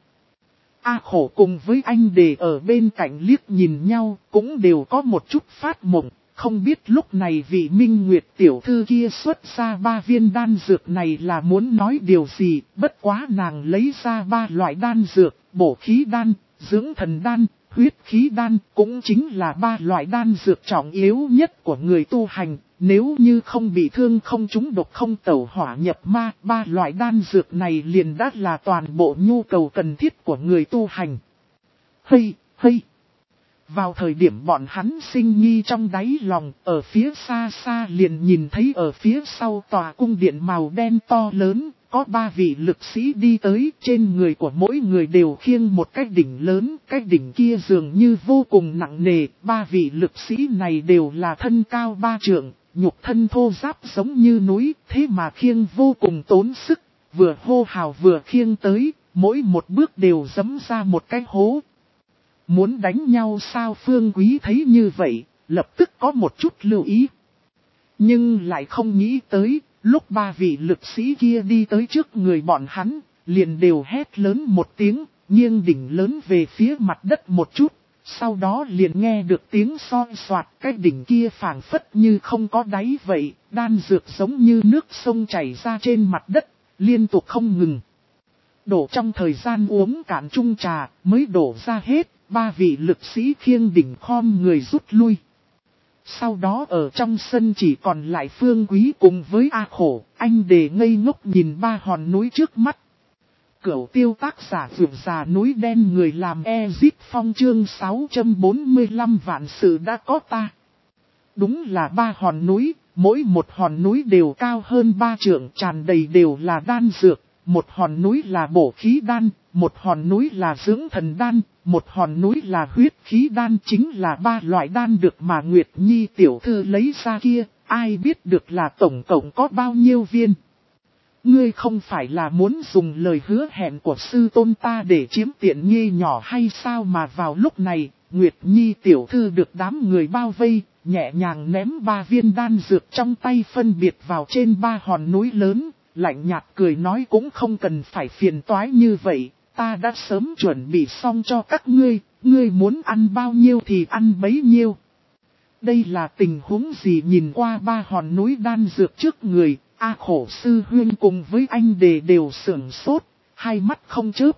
A Khổ cùng với anh Đề ở bên cạnh liếc nhìn nhau, cũng đều có một chút phát mộng, không biết lúc này vị Minh Nguyệt tiểu thư kia xuất ra ba viên đan dược này là muốn nói điều gì, bất quá nàng lấy ra ba loại đan dược, bổ khí đan, dưỡng thần đan. Huyết khí đan cũng chính là ba loại đan dược trọng yếu nhất của người tu hành, nếu như không bị thương không trúng độc không tẩu hỏa nhập ma, ba loại đan dược này liền đã là toàn bộ nhu cầu cần thiết của người tu hành. Hây, hây! Vào thời điểm bọn hắn sinh nghi trong đáy lòng, ở phía xa xa liền nhìn thấy ở phía sau tòa cung điện màu đen to lớn. Có ba vị lực sĩ đi tới, trên người của mỗi người đều khiêng một cái đỉnh lớn, cái đỉnh kia dường như vô cùng nặng nề, ba vị lực sĩ này đều là thân cao ba trượng, nhục thân thô ráp giống như núi, thế mà khiêng vô cùng tốn sức, vừa hô hào vừa khiêng tới, mỗi một bước đều giẫm ra một cái hố. Muốn đánh nhau sao Phương Quý thấy như vậy, lập tức có một chút lưu ý. Nhưng lại không nghĩ tới. Lúc ba vị lực sĩ kia đi tới trước người bọn hắn, liền đều hét lớn một tiếng, nghiêng đỉnh lớn về phía mặt đất một chút. Sau đó liền nghe được tiếng soi soạt, cái đỉnh kia phảng phất như không có đáy vậy, đan dược giống như nước sông chảy ra trên mặt đất, liên tục không ngừng. Đổ trong thời gian uống cạn chung trà, mới đổ ra hết, ba vị lực sĩ khiêng đỉnh khom người rút lui. Sau đó ở trong sân chỉ còn lại Phương Quý cùng với A Khổ, anh Đề ngây ngốc nhìn ba hòn núi trước mắt. Cửu tiêu tác giả vượt già núi đen người làm Ezip Phong chương sáu trăm bốn mươi lăm vạn sự đã có ta. Đúng là ba hòn núi, mỗi một hòn núi đều cao hơn ba trượng, tràn đầy đều là đan dược. Một hòn núi là bổ khí đan, một hòn núi là dưỡng thần đan, một hòn núi là huyết khí đan, chính là ba loại đan được mà Nguyệt Nhi tiểu thư lấy ra kia, ai biết được là tổng cộng có bao nhiêu viên. Ngươi không phải là muốn dùng lời hứa hẹn của sư tôn ta để chiếm tiện nghi nhỏ hay sao mà vào lúc này, Nguyệt Nhi tiểu thư được đám người bao vây, nhẹ nhàng ném ba viên đan dược trong tay phân biệt vào trên ba hòn núi lớn. Lạnh nhạt cười nói cũng không cần phải phiền toái như vậy, ta đã sớm chuẩn bị xong cho các ngươi, ngươi muốn ăn bao nhiêu thì ăn bấy nhiêu. Đây là tình huống gì nhìn qua ba hòn núi đan dược trước người, A Khổ sư huyên cùng với anh Đề đều sửng sốt, hai mắt không chớp.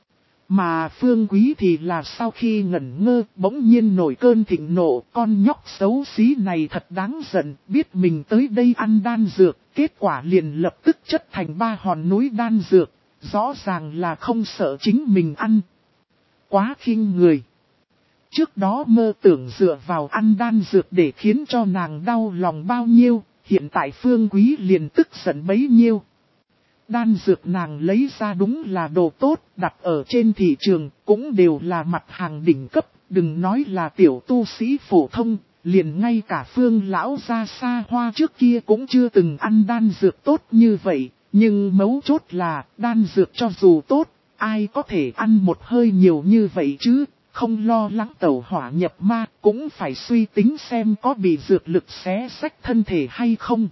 Mà Phương Quý thì là sau khi ngẩn ngơ bỗng nhiên nổi cơn thịnh nộ, con nhóc xấu xí này thật đáng giận, biết mình tới đây ăn đan dược, kết quả liền lập tức chất thành ba hòn núi đan dược, rõ ràng là không sợ chính mình ăn. Quá khinh người. Trước đó mơ tưởng dựa vào ăn đan dược để khiến cho nàng đau lòng bao nhiêu, hiện tại Phương Quý liền tức giận bấy nhiêu. Đan dược nàng lấy ra đúng là đồ tốt, đặt ở trên thị trường, cũng đều là mặt hàng đỉnh cấp, đừng nói là tiểu tu sĩ phổ thông, liền ngay cả Phương lão gia xa hoa trước kia cũng chưa từng ăn đan dược tốt như vậy, nhưng mấu chốt là đan dược cho dù tốt, ai có thể ăn một hơi nhiều như vậy chứ, không lo lắng tẩu hỏa nhập ma, cũng phải suy tính xem có bị dược lực xé xách thân thể hay không.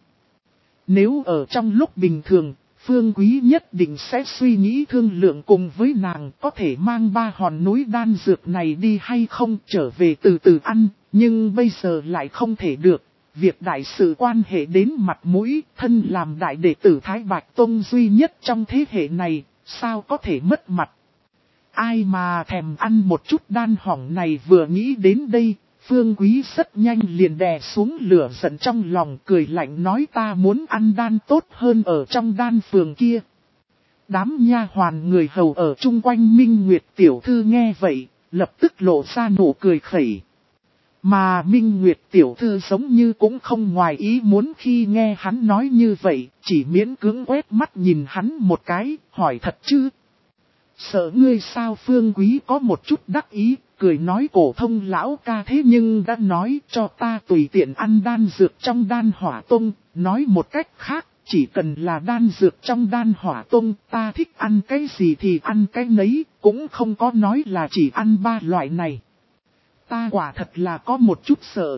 Nếu ở trong lúc bình thường, Phương Quý nhất định sẽ suy nghĩ thương lượng cùng với nàng có thể mang ba hòn núi đan dược này đi hay không trở về từ từ ăn, nhưng bây giờ lại không thể được. Việc đại sự quan hệ đến mặt mũi, thân làm đại đệ tử Thái Bạch Tông duy nhất trong thế hệ này, sao có thể mất mặt. Ai mà thèm ăn một chút đan hỏng này vừa nghĩ đến đây, Phương Quý rất nhanh liền đè xuống lửa giận trong lòng cười lạnh nói ta muốn ăn đan tốt hơn ở trong đan phường kia. Đám nha hoàn người hầu ở chung quanh Minh Nguyệt tiểu thư nghe vậy, lập tức lộ ra nụ cười khẩy. Mà Minh Nguyệt tiểu thư giống như cũng không ngoài ý muốn khi nghe hắn nói như vậy, chỉ miễn cưỡng quét mắt nhìn hắn một cái, hỏi thật chứ. Sợ ngươi sao? Phương Quý có một chút đắc ý, cười nói cổ thông lão ca thế nhưng đã nói cho ta tùy tiện ăn đan dược trong đan hỏa tông, nói một cách khác, chỉ cần là đan dược trong đan hỏa tông, ta thích ăn cái gì thì ăn cái nấy, cũng không có nói là chỉ ăn ba loại này. Ta quả thật là có một chút sợ.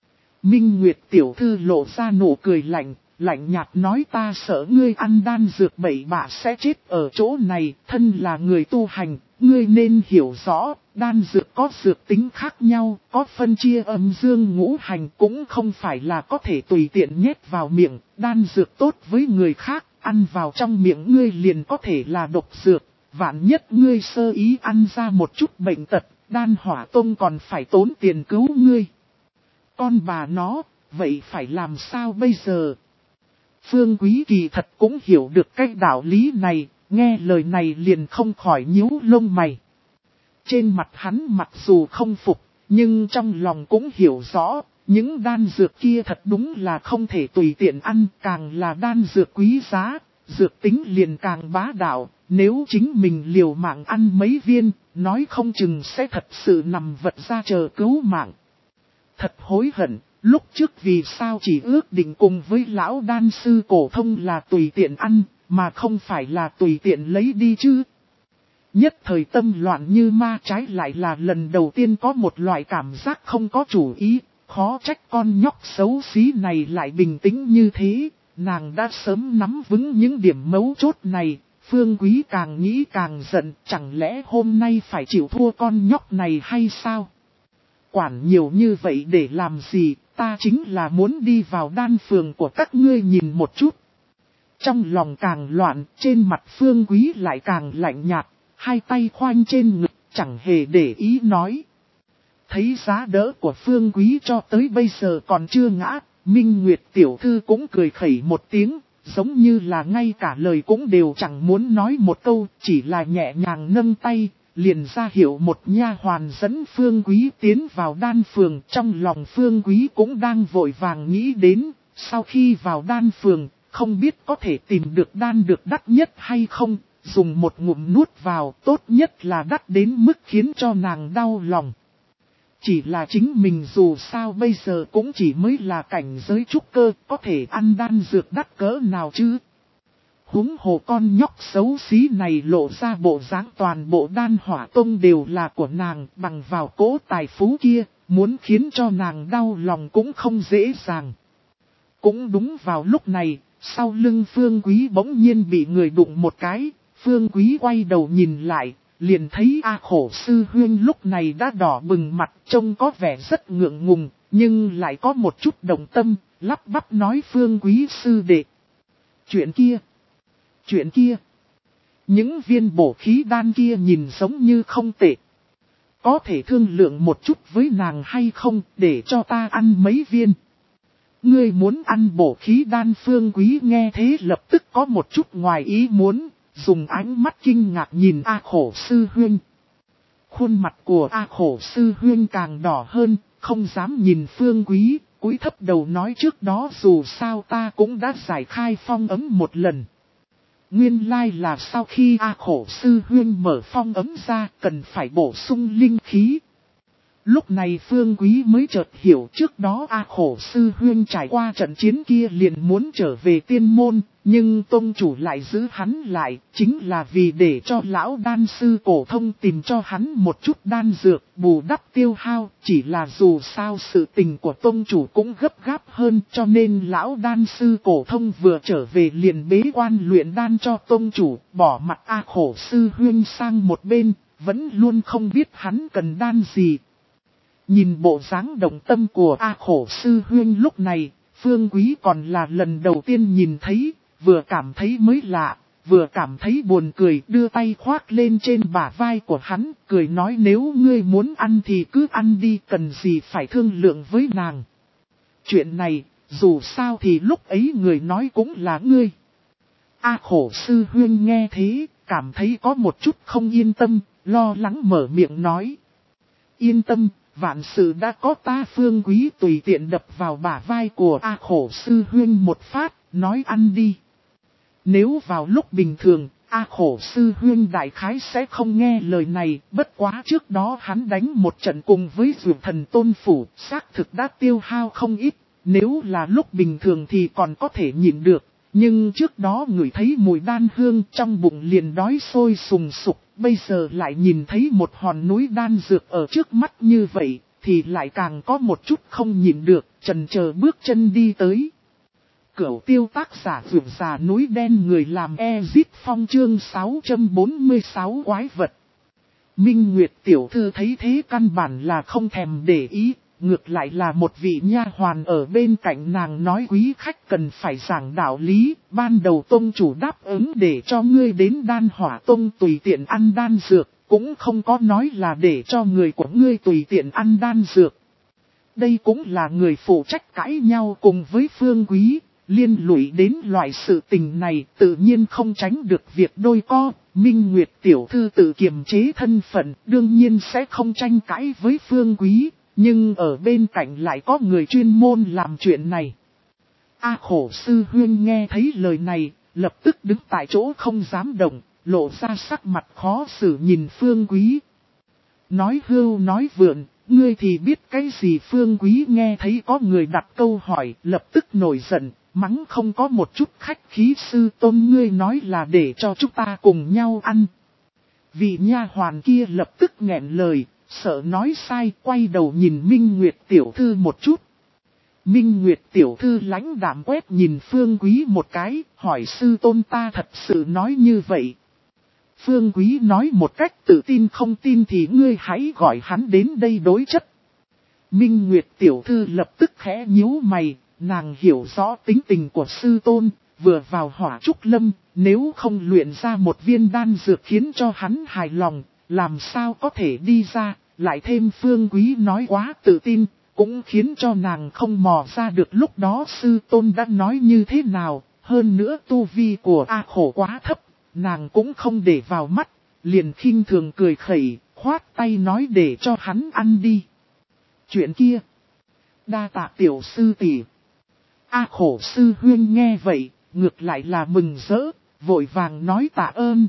Minh Nguyệt tiểu thư lộ ra nụ cười lạnh, lạnh nhạt nói ta sợ ngươi ăn đan dược bậy bạ sẽ chết ở chỗ này, thân là người tu hành, ngươi nên hiểu rõ, đan dược có dược tính khác nhau, có phân chia âm dương ngũ hành cũng không phải là có thể tùy tiện nhét vào miệng, đan dược tốt với người khác, ăn vào trong miệng ngươi liền có thể là độc dược, vạn nhất ngươi sơ ý ăn ra một chút bệnh tật, đan hỏa tông còn phải tốn tiền cứu ngươi. Con bà nó, vậy phải làm sao bây giờ? Phương Quý kỳ thật cũng hiểu được cái đạo lý này, nghe lời này liền không khỏi nhíu lông mày. Trên mặt hắn mặc dù không phục, nhưng trong lòng cũng hiểu rõ, những đan dược kia thật đúng là không thể tùy tiện ăn, càng là đan dược quý giá, dược tính liền càng bá đạo, nếu chính mình liều mạng ăn mấy viên, nói không chừng sẽ thật sự nằm vật ra chờ cứu mạng. Thật hối hận, lúc trước vì sao chỉ ước định cùng với lão đan sư cổ thông là tùy tiện ăn, mà không phải là tùy tiện lấy đi chứ. Nhất thời tâm loạn như ma, trái lại là lần đầu tiên có một loại cảm giác không có chủ ý, khó trách con nhóc xấu xí này lại bình tĩnh như thế, nàng đã sớm nắm vững những điểm mấu chốt này. Phương Quý càng nghĩ càng giận, chẳng lẽ hôm nay phải chịu thua con nhóc này hay sao? Quản nhiều như vậy để làm gì, ta chính là muốn đi vào đan phường của các ngươi nhìn một chút. Trong lòng càng loạn, trên mặt Phương Quý lại càng lạnh nhạt, hai tay khoanh trên ngực, chẳng hề để ý nói. Thấy giá đỡ của Phương Quý cho tới bây giờ còn chưa ngã, Minh Nguyệt tiểu thư cũng cười khẩy một tiếng, giống như là ngay cả lời cũng đều chẳng muốn nói một câu, chỉ là nhẹ nhàng nâng tay, liền ra hiệu một nha hoàn dẫn Phương Quý tiến vào đan phường. Trong lòng Phương Quý cũng đang vội vàng nghĩ đến, sau khi vào đan phường, không biết có thể tìm được đan được đắt nhất hay không, dùng một ngụm nuốt vào, tốt nhất là đắt đến mức khiến cho nàng đau lòng. Chỉ là chính mình dù sao bây giờ cũng chỉ mới là cảnh giới trúc cơ, có thể ăn đan dược đắt cỡ nào chứ. Húng hồ con nhóc xấu xí này lộ ra bộ dáng toàn bộ đan hỏa tông đều là của nàng, bằng vào cỗ tài phú kia, muốn khiến cho nàng đau lòng cũng không dễ dàng. Cũng đúng vào lúc này, sau lưng Phương Quý bỗng nhiên bị người đụng một cái, Phương Quý quay đầu nhìn lại, liền thấy A Khổ sư huynh lúc này đã đỏ bừng mặt, trông có vẻ rất ngượng ngùng, nhưng lại có một chút đồng tâm, lắp bắp nói Phương Quý sư đệ. Chuyện kia, chuyện kia, những viên bổ khí đan kia nhìn giống như không tệ. Có thể thương lượng một chút với nàng hay không, để cho ta ăn mấy viên. Ngươi muốn ăn bổ khí đan? Phương Quý nghe thế lập tức có một chút ngoài ý muốn, dùng ánh mắt kinh ngạc nhìn A Khổ sư huynh. Khuôn mặt của A Khổ sư huynh càng đỏ hơn, không dám nhìn Phương Quý, cúi thấp đầu nói trước đó dù sao ta cũng đã giải khai phong ấm một lần. Nguyên lai là sau khi A Khổ sư huynh mở phong ấm ra cần phải bổ sung linh khí. Lúc này Phương Quý mới chợt hiểu trước đó A Khổ sư huynh trải qua trận chiến kia liền muốn trở về tiên môn, nhưng tông chủ lại giữ hắn lại, chính là vì để cho lão đan sư cổ thông tìm cho hắn một chút đan dược bù đắp tiêu hao, chỉ là dù sao sự tình của tông chủ cũng gấp gáp hơn, cho nên lão đan sư cổ thông vừa trở về liền bế quan luyện đan cho tông chủ, bỏ mặt A Khổ sư huynh sang một bên, vẫn luôn không biết hắn cần đan gì. Nhìn bộ dáng đồng tâm của A Khổ sư huynh lúc này, Phương Quý còn là lần đầu tiên nhìn thấy, vừa cảm thấy mới lạ, vừa cảm thấy buồn cười, đưa tay khoác lên trên bả vai của hắn, cười nói nếu ngươi muốn ăn thì cứ ăn đi, cần gì phải thương lượng với nàng. Chuyện này, dù sao thì lúc ấy người nói cũng là ngươi. A khổ sư huyên nghe thế, cảm thấy có một chút không yên tâm, lo lắng mở miệng nói. Yên tâm, vạn sự đã có ta. Phương Quý tùy tiện đập vào bả vai của A khổ sư huyên một phát, nói ăn đi. Nếu vào lúc bình thường, A khổ sư huyên đại khái sẽ không nghe lời này, bất quá trước đó hắn đánh một trận cùng với Dược Thần Tôn Phủ, xác thực đã tiêu hao không ít, nếu là lúc bình thường thì còn có thể nhịn được, nhưng trước đó ngửi thấy mùi đan hương trong bụng liền đói sôi sùng sục, bây giờ lại nhìn thấy một hòn núi đan dược ở trước mắt như vậy, thì lại càng có một chút không nhịn được, chần chờ bước chân đi tới. Cửu tiêu tác giả vượt già núi đen người làm Ezit Phong chương sáu trăm bốn mươi sáu quái vật. Minh Nguyệt tiểu thư thấy thế căn bản là không thèm để ý, ngược lại là một vị nha hoàn ở bên cạnh nàng nói quý khách cần phải giảng đạo lý, ban đầu tông chủ đáp ứng để cho ngươi đến đan hỏa tông tùy tiện ăn đan dược, cũng không có nói là để cho người của ngươi tùy tiện ăn đan dược. Đây cũng là người phụ trách cãi nhau cùng với Phương Quý. Liên lụy đến loại sự tình này tự nhiên không tránh được việc đôi co, Minh Nguyệt tiểu thư tự kiềm chế thân phận đương nhiên sẽ không tranh cãi với Phương Quý, nhưng ở bên cạnh lại có người chuyên môn làm chuyện này. A khổ sư huyên nghe thấy lời này, lập tức đứng tại chỗ không dám động, lộ ra sắc mặt khó xử nhìn Phương Quý. Nói hưu nói vượn, ngươi thì biết cái gì? Phương Quý nghe thấy có người đặt câu hỏi, lập tức nổi giận. Mắng không có một chút khách khí. Sư tôn ngươi nói là để cho chúng ta cùng nhau ăn. Vị nha hoàn kia lập tức nghẹn lời, sợ nói sai, quay đầu nhìn Minh Nguyệt tiểu thư một chút. Minh Nguyệt tiểu thư lãnh đạm quét nhìn Phương Quý một cái, hỏi sư tôn ta thật sự nói như vậy. Phương Quý nói một cách tự tin, không tin thì ngươi hãy gọi hắn đến đây đối chất. Minh Nguyệt tiểu thư lập tức khẽ nhíu mày. Nàng hiểu rõ tính tình của sư tôn, vừa vào hỏa trúc lâm, nếu không luyện ra một viên đan dược khiến cho hắn hài lòng, làm sao có thể đi ra, lại thêm Phương Quý nói quá tự tin, cũng khiến cho nàng không mò ra được lúc đó sư tôn đã nói như thế nào, hơn nữa tu vi của A khổ quá thấp, nàng cũng không để vào mắt, liền khinh thường cười khẩy, khoát tay nói để cho hắn ăn đi. Chuyện kia, đa tạ tiểu sư tỷ. A khổ sư huyên nghe vậy, ngược lại là mừng rỡ, vội vàng nói tạ ơn.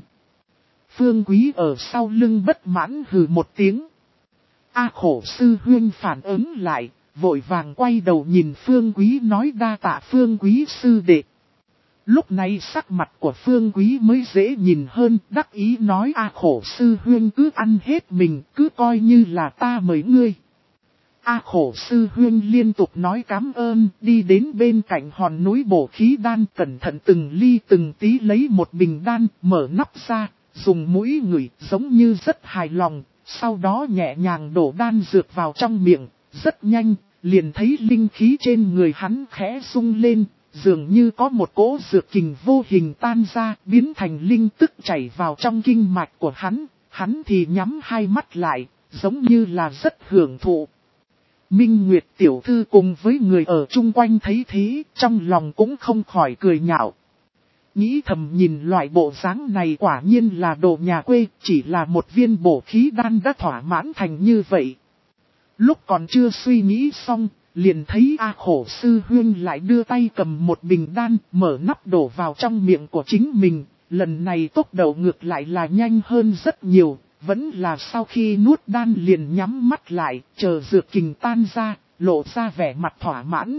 Phương Quý ở sau lưng bất mãn hừ một tiếng. A khổ sư huyên phản ứng lại, vội vàng quay đầu nhìn Phương Quý nói đa tạ Phương Quý sư đệ. Lúc này sắc mặt của Phương Quý mới dễ nhìn hơn, đắc ý nói A khổ sư huyên cứ ăn hết mình, cứ coi như là ta mời ngươi. A khổ sư huyên liên tục nói cảm ơn, đi đến bên cạnh hòn núi bổ khí đan, cẩn thận từng ly từng tí lấy một bình đan, mở nắp ra, dùng mũi ngửi giống như rất hài lòng, sau đó nhẹ nhàng đổ đan dược vào trong miệng, rất nhanh, liền thấy linh khí trên người hắn khẽ rung lên, dường như có một cỗ dược kình vô hình tan ra, biến thành linh tức chảy vào trong kinh mạch của hắn, hắn thì nhắm hai mắt lại, giống như là rất hưởng thụ. Minh Nguyệt tiểu thư cùng với người ở chung quanh thấy thế, trong lòng cũng không khỏi cười nhạo. Nghĩ thầm nhìn loại bộ dáng này quả nhiên là đồ nhà quê, chỉ là một viên bổ khí đan đã thỏa mãn thành như vậy. Lúc còn chưa suy nghĩ xong, liền thấy A khổ sư huyên lại đưa tay cầm một bình đan, mở nắp đổ vào trong miệng của chính mình, lần này tốc độ ngược lại là nhanh hơn rất nhiều. Vẫn là sau khi nuốt đan liền nhắm mắt lại, chờ dược kình tan ra, lộ ra vẻ mặt thỏa mãn.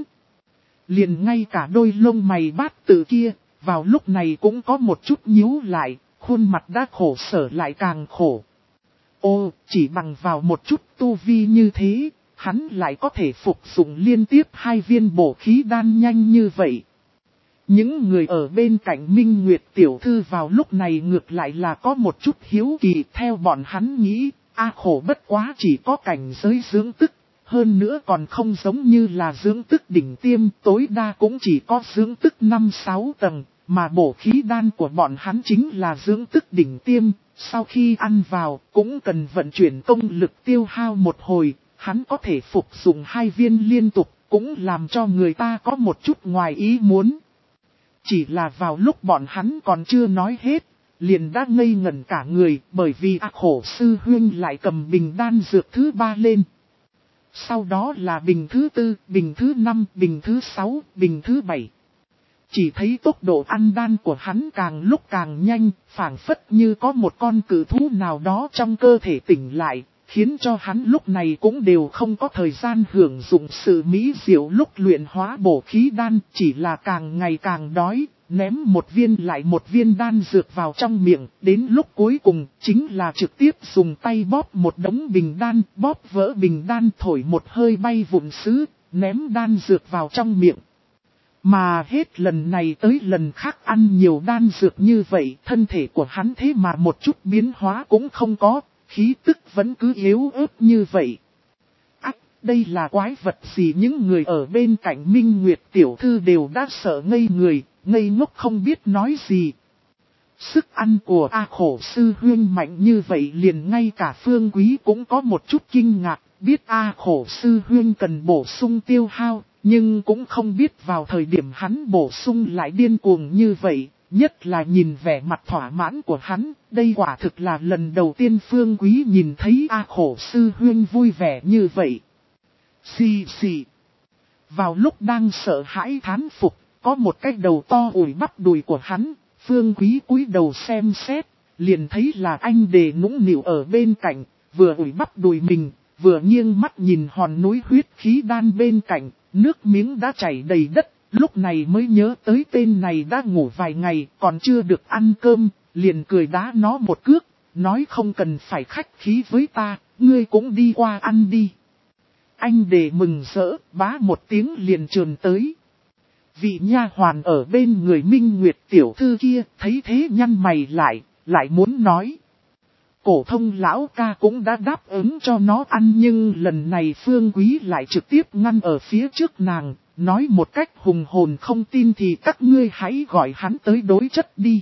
Liền ngay cả đôi lông mày bát tự kia, vào lúc này cũng có một chút nhíu lại, khuôn mặt đã khổ sở lại càng khổ. Ô, chỉ bằng vào một chút tu vi như thế, hắn lại có thể phục dụng liên tiếp hai viên bổ khí đan nhanh như vậy. Những người ở bên cạnh Minh Nguyệt tiểu thư vào lúc này ngược lại là có một chút hiếu kỳ, theo bọn hắn nghĩ, A khổ bất quá chỉ có cảnh giới dưỡng tức, hơn nữa còn không giống như là dưỡng tức đỉnh tiêm, tối đa cũng chỉ có dưỡng tức năm sáu tầng, mà bổ khí đan của bọn hắn chính là dưỡng tức đỉnh tiêm, sau khi ăn vào cũng cần vận chuyển công lực tiêu hao một hồi, hắn có thể phục dụng hai viên liên tục, cũng làm cho người ta có một chút ngoài ý muốn. chỉ là vào lúc bọn hắn còn chưa nói hết, liền đã ngây ngẩn cả người, bởi vì A Khổ sư huynh lại cầm bình đan dược thứ ba lên. Sau đó là bình thứ tư, bình thứ năm, bình thứ sáu, bình thứ bảy. Chỉ thấy tốc độ ăn đan của hắn càng lúc càng nhanh, phảng phất như có một con cự thú nào đó trong cơ thể tỉnh lại, khiến cho hắn lúc này cũng đều không có thời gian hưởng dụng sự mỹ diệu lúc luyện hóa bổ khí đan, chỉ là càng ngày càng đói, ném một viên lại một viên đan dược vào trong miệng, đến lúc cuối cùng chính là trực tiếp dùng tay bóp một đống bình đan, bóp vỡ bình đan thổi một hơi bay vụn sứ, ném đan dược vào trong miệng. Mà hết lần này tới lần khác ăn nhiều đan dược như vậy, thân thể của hắn thế mà một chút biến hóa cũng không có, khí tức vẫn cứ yếu ớt như vậy. Ách, đây là quái vật gì? Những người ở bên cạnh Minh Nguyệt tiểu thư đều đã sợ ngây người, ngây ngốc không biết nói gì. Sức ăn của A Khổ sư huynh mạnh như vậy liền ngay cả Phương Quý cũng có một chút kinh ngạc, biết A Khổ sư huynh cần bổ sung tiêu hao. Nhưng cũng không biết vào thời điểm hắn bổ sung lại điên cuồng như vậy, nhất là nhìn vẻ mặt thỏa mãn của hắn, đây quả thực là lần đầu tiên Phương Quý nhìn thấy A Khổ sư huynh vui vẻ như vậy. Xì xì. Vào lúc đang sợ hãi thán phục, có một cái đầu to ủi bắp đùi của hắn, Phương Quý cúi đầu xem xét, liền thấy là anh Đề nũng nịu ở bên cạnh, vừa ủi bắp đùi mình, vừa nghiêng mắt nhìn hòn núi huyết khí đan bên cạnh. Nước miếng đã chảy đầy đất, lúc này mới nhớ tới tên này đã ngủ vài ngày, còn chưa được ăn cơm, liền cười đá nó một cước, nói không cần phải khách khí với ta, ngươi cũng đi qua ăn đi. Anh Đề mừng rỡ, bá một tiếng liền trườn tới. Vị nha hoàn ở bên người Minh Nguyệt tiểu thư kia, thấy thế nhăn mày lại, lại muốn nói. Cổ thông lão ca cũng đã đáp ứng cho nó ăn, nhưng lần này Phương Quý lại trực tiếp ngăn ở phía trước nàng, nói một cách hùng hồn, không tin thì các ngươi hãy gọi hắn tới đối chất đi.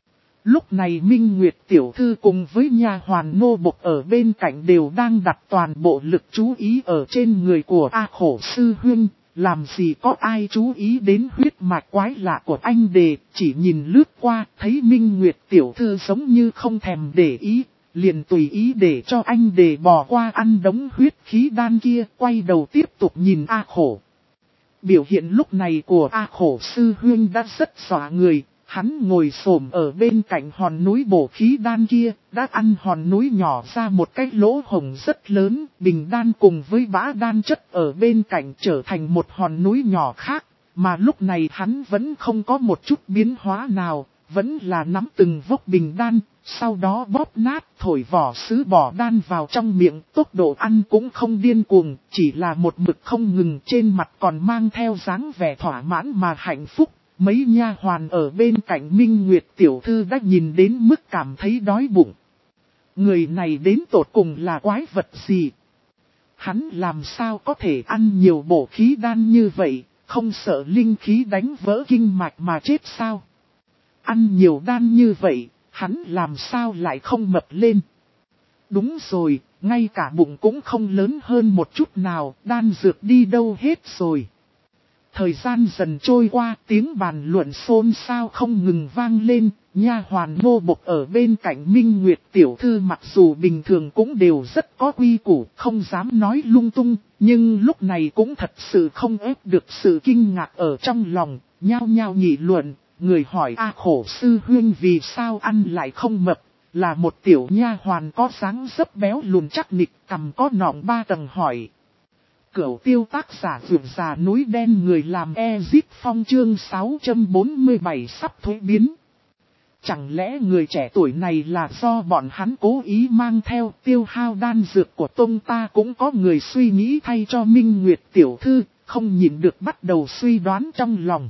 Lúc này Minh Nguyệt tiểu thư cùng với nha hoàn nô bộc ở bên cạnh đều đang đặt toàn bộ lực chú ý ở trên người của A Khổ sư huynh, làm gì có ai chú ý đến huyết mạch quái lạ của anh Đề, chỉ nhìn lướt qua thấy Minh Nguyệt tiểu thư giống như không thèm để ý. Liền tùy ý để cho anh Đề bỏ qua ăn đống huyết khí đan kia, quay đầu tiếp tục nhìn A Khổ. Biểu hiện lúc này của A Khổ sư huynh đã rất dọa người, hắn ngồi xổm ở bên cạnh hòn núi bổ khí đan kia, đã ăn hòn núi nhỏ ra một cái lỗ hổng rất lớn, bình đan cùng với bã đan chất ở bên cạnh trở thành một hòn núi nhỏ khác, mà lúc này hắn vẫn không có một chút biến hóa nào. Vẫn là nắm từng vốc bình đan, sau đó bóp nát thổi vỏ sứ bỏ đan vào trong miệng, tốc độ ăn cũng không điên cuồng, chỉ là một mực không ngừng, trên mặt còn mang theo dáng vẻ thỏa mãn mà hạnh phúc. Mấy nha hoàn ở bên cạnh Minh Nguyệt tiểu thư đã nhìn đến mức cảm thấy đói bụng. Người này đến tột cùng là quái vật gì? Hắn làm sao có thể ăn nhiều bổ khí đan như vậy, không sợ linh khí đánh vỡ kinh mạch mà chết sao? Ăn nhiều đan như vậy, hắn làm sao lại không mập lên? Đúng rồi, ngay cả bụng cũng không lớn hơn một chút nào, đan dược đi đâu hết rồi. Thời gian dần trôi qua, tiếng bàn luận xôn xao không ngừng vang lên, nha hoàn nô bộc ở bên cạnh Minh Nguyệt tiểu thư mặc dù bình thường cũng đều rất có quy củ, không dám nói lung tung, nhưng lúc này cũng thật sự không ép được sự kinh ngạc ở trong lòng, nhao nhao nghị luận. Người hỏi A Khổ sư huynh vì sao ăn lại không mập, là một tiểu nha hoàn có dáng dấp béo lùn chắc nịch, cằm có nọng ba tầng hỏi. Cửu tiêu tác giả vượt già núi đen, người làm Ezip Phong chương sáu trăm bốn mươi bảy sắp thối biến. Chẳng lẽ người trẻ tuổi này là do bọn hắn cố ý mang theo tiêu hao đan dược của tông ta? Cũng có người suy nghĩ thay cho Minh Nguyệt tiểu thư, không nhịn được bắt đầu suy đoán trong lòng.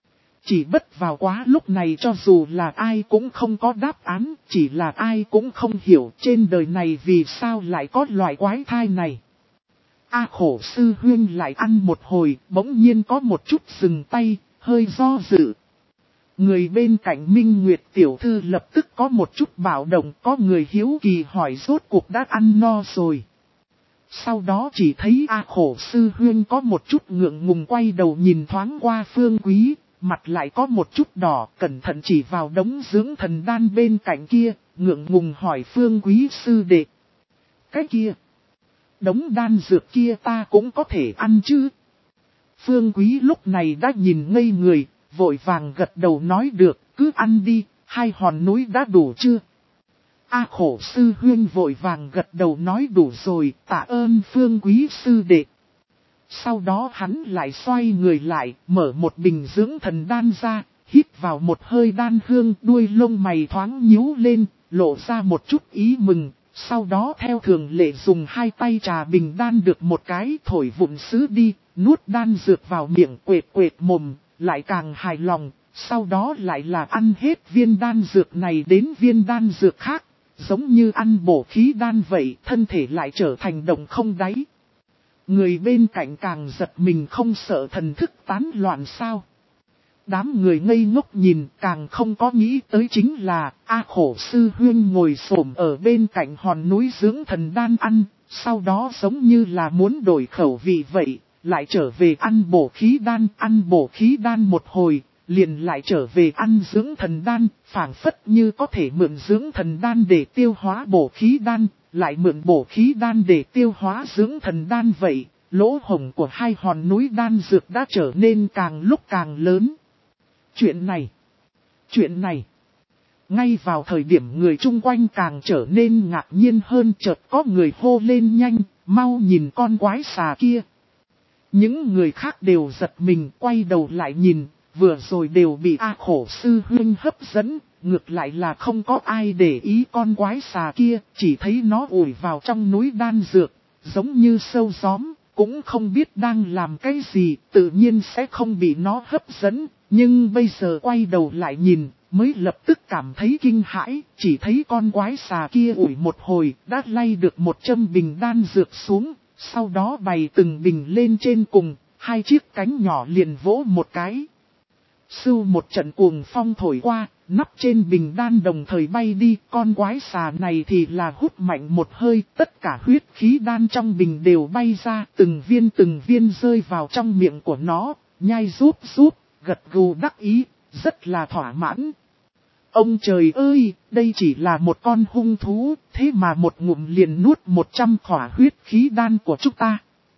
Chỉ bất vào quá lúc này cho dù là ai cũng không có đáp án, chỉ là ai cũng không hiểu trên đời này vì sao lại có loại quái thai này. A Khổ sư huynh lại ăn một hồi, bỗng nhiên có một chút dừng tay, hơi do dự. Người bên cạnh Minh Nguyệt tiểu thư lập tức có một chút bạo động, có người hiếu kỳ hỏi rốt cuộc đã ăn no rồi. Sau đó chỉ thấy A Khổ sư huynh có một chút ngượng ngùng quay đầu nhìn thoáng qua Phương Quý, mặt lại có một chút đỏ, cẩn thận chỉ vào đống dưỡng thần đan bên cạnh kia, ngượng ngùng hỏi Phương Quý sư đệ. Cái kia, đống đan dược kia ta cũng có thể ăn chứ? Phương Quý lúc này đã nhìn ngây người, vội vàng gật đầu nói được, cứ ăn đi, hai hòn núi đã đủ chưa? A Khổ sư huynh vội vàng gật đầu nói đủ rồi, tạ ơn Phương Quý sư đệ. Sau đó hắn lại xoay người lại, mở một bình dưỡng thần đan ra, hít vào một hơi đan hương, đuôi lông mày thoáng nhíu lên, lộ ra một chút ý mừng. Sau đó theo thường lệ dùng hai tay trà bình đan được một cái, thổi vụn sứ đi, nuốt đan dược vào miệng, quệt quệt mồm, lại càng hài lòng. Sau đó lại là ăn hết viên đan dược này đến viên đan dược khác, giống như ăn bổ khí đan vậy, thân thể lại trở thành động không đáy. Người bên cạnh càng giật mình không sợ thần thức tán loạn sao. Đám người ngây ngốc nhìn, càng không có nghĩ tới chính là A Khổ sư huynh ngồi xổm ở bên cạnh hòn núi dưỡng thần đan ăn, sau đó giống như là muốn đổi khẩu vị vậy, lại trở về ăn bổ khí đan, ăn bổ khí đan một hồi, liền lại trở về ăn dưỡng thần đan, phảng phất như có thể mượn dưỡng thần đan để tiêu hóa bổ khí đan, lại mượn bổ khí đan để tiêu hóa dưỡng thần đan vậy, lỗ hổng của hai hòn núi đan dược đã trở nên càng lúc càng lớn. Chuyện này, chuyện này, ngay vào thời điểm người chung quanh càng trở nên ngạc nhiên hơn, chợt có người hô lên nhanh, mau nhìn con quái xà kia. Những người khác đều giật mình quay đầu lại nhìn, vừa rồi đều bị A Khổ sư huynh hấp dẫn, ngược lại là không có ai để ý con quái xà kia, chỉ thấy nó ủi vào trong núi đan dược, giống như sâu gióm, cũng không biết đang làm cái gì, tự nhiên sẽ không bị nó hấp dẫn. Nhưng bây giờ quay đầu lại nhìn, mới lập tức cảm thấy kinh hãi, chỉ thấy con quái xà kia ủi một hồi, đã lay được một châm bình đan dược xuống, sau đó bày từng bình lên trên cùng, hai chiếc cánh nhỏ liền vỗ một cái. Sưu một trận cuồng phong thổi qua, nắp trên bình đan đồng thời bay đi, con quái xà này thì là hút mạnh một hơi, tất cả huyết khí đan trong bình đều bay ra, từng viên từng viên rơi vào trong miệng của nó, nhai rúp rúp. Gật gù đắc ý, rất là thỏa mãn. Ông trời ơi, đây chỉ là một con hung thú, thế mà một ngụm liền nuốt một trăm khỏa huyết khí đan của chúng ta.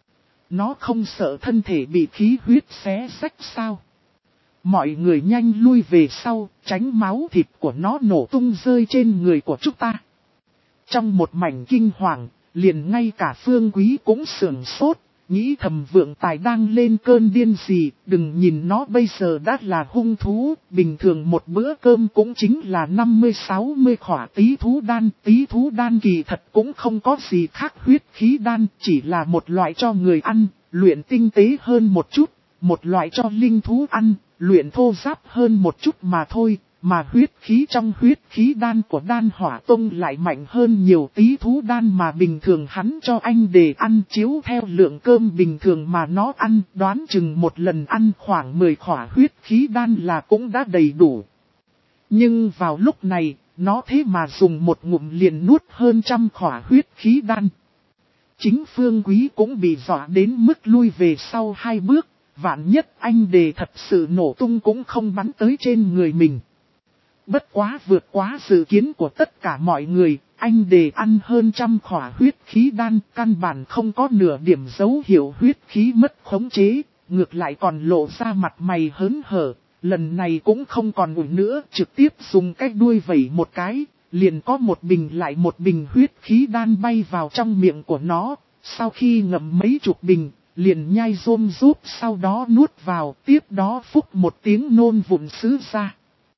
Nó không sợ thân thể bị khí huyết xé rách sao? Mọi người nhanh lui về sau, tránh máu thịt của nó nổ tung rơi trên người của chúng ta. Trong một mảnh kinh hoàng, liền ngay cả Phương Quý cũng sửng sốt. Nghĩ thầm Vượng Tài đang lên cơn điên gì, đừng nhìn nó bây giờ đã là hung thú, bình thường một bữa cơm cũng chính là năm mươi sáu mươi khỏa tí thú đan, tí thú đan kỳ thật cũng không có gì khác huyết khí đan, chỉ là một loại cho người ăn, luyện tinh tế hơn một chút, một loại cho linh thú ăn, luyện thô ráp hơn một chút mà thôi. Mà huyết khí trong huyết khí đan của đan hỏa tông lại mạnh hơn nhiều tí thú đan mà bình thường hắn cho anh để ăn chiếu theo lượng cơm bình thường mà nó ăn, đoán chừng một lần ăn khoảng mười khỏa huyết khí đan là cũng đã đầy đủ. Nhưng vào lúc này, nó thế mà dùng một ngụm liền nuốt hơn trăm khỏa huyết khí đan. Chính Phương Quý cũng bị dọa đến mức lui về sau hai bước, vạn nhất anh đề thật sự nổ tung cũng không bắn tới trên người mình. Bất quá vượt quá dự kiến của tất cả mọi người, anh đề ăn hơn trăm khỏa huyết khí đan, căn bản không có nửa điểm dấu hiệu huyết khí mất khống chế, ngược lại còn lộ ra mặt mày hớn hở, lần này cũng không còn ủi nữa, trực tiếp dùng cái đuôi vẩy một cái, liền có một bình lại một bình huyết khí đan bay vào trong miệng của nó, sau khi ngậm mấy chục bình, liền nhai rôm rúp sau đó nuốt vào, tiếp đó phúc một tiếng nôn vụn sứ ra.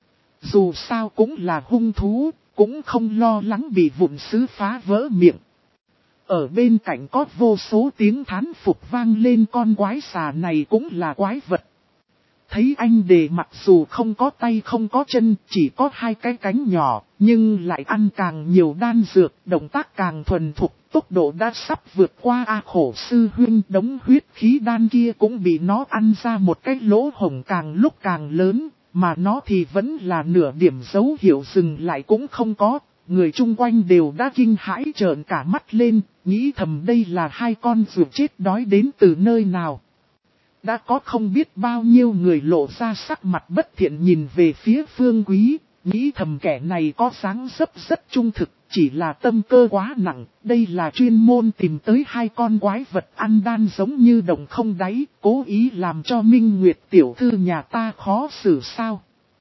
Dù sao cũng là hung thú, cũng không lo lắng bị vụn sứ phá vỡ miệng. Ở bên cạnh có vô số tiếng thán phục vang lên, con quái xà này cũng là quái vật. Thấy anh đề mặc dù không có tay không có chân, chỉ có hai cái cánh nhỏ, nhưng lại ăn càng nhiều đan dược, động tác càng thuần thục, tốc độ đã sắp vượt qua A Khổ sư huynh. Đống huyết khí đan kia cũng bị nó ăn ra một cái lỗ hổng càng lúc càng lớn. Mà nó thì vẫn là nửa điểm dấu hiệu dừng lại cũng không có, người chung quanh đều đã kinh hãi trợn cả mắt lên, nghĩ thầm đây là hai con ruột chết đói đến từ nơi nào. Đã có không biết bao nhiêu người lộ ra sắc mặt bất thiện nhìn về phía Phương Quý, nghĩ thầm kẻ này có dáng dấp rất trung thực, chỉ là tâm cơ quá nặng, đây là chuyên môn tìm tới hai con quái vật ăn đan giống như đồng không đáy, cố ý làm cho Minh Nguyệt tiểu thư nhà ta khó xử sao.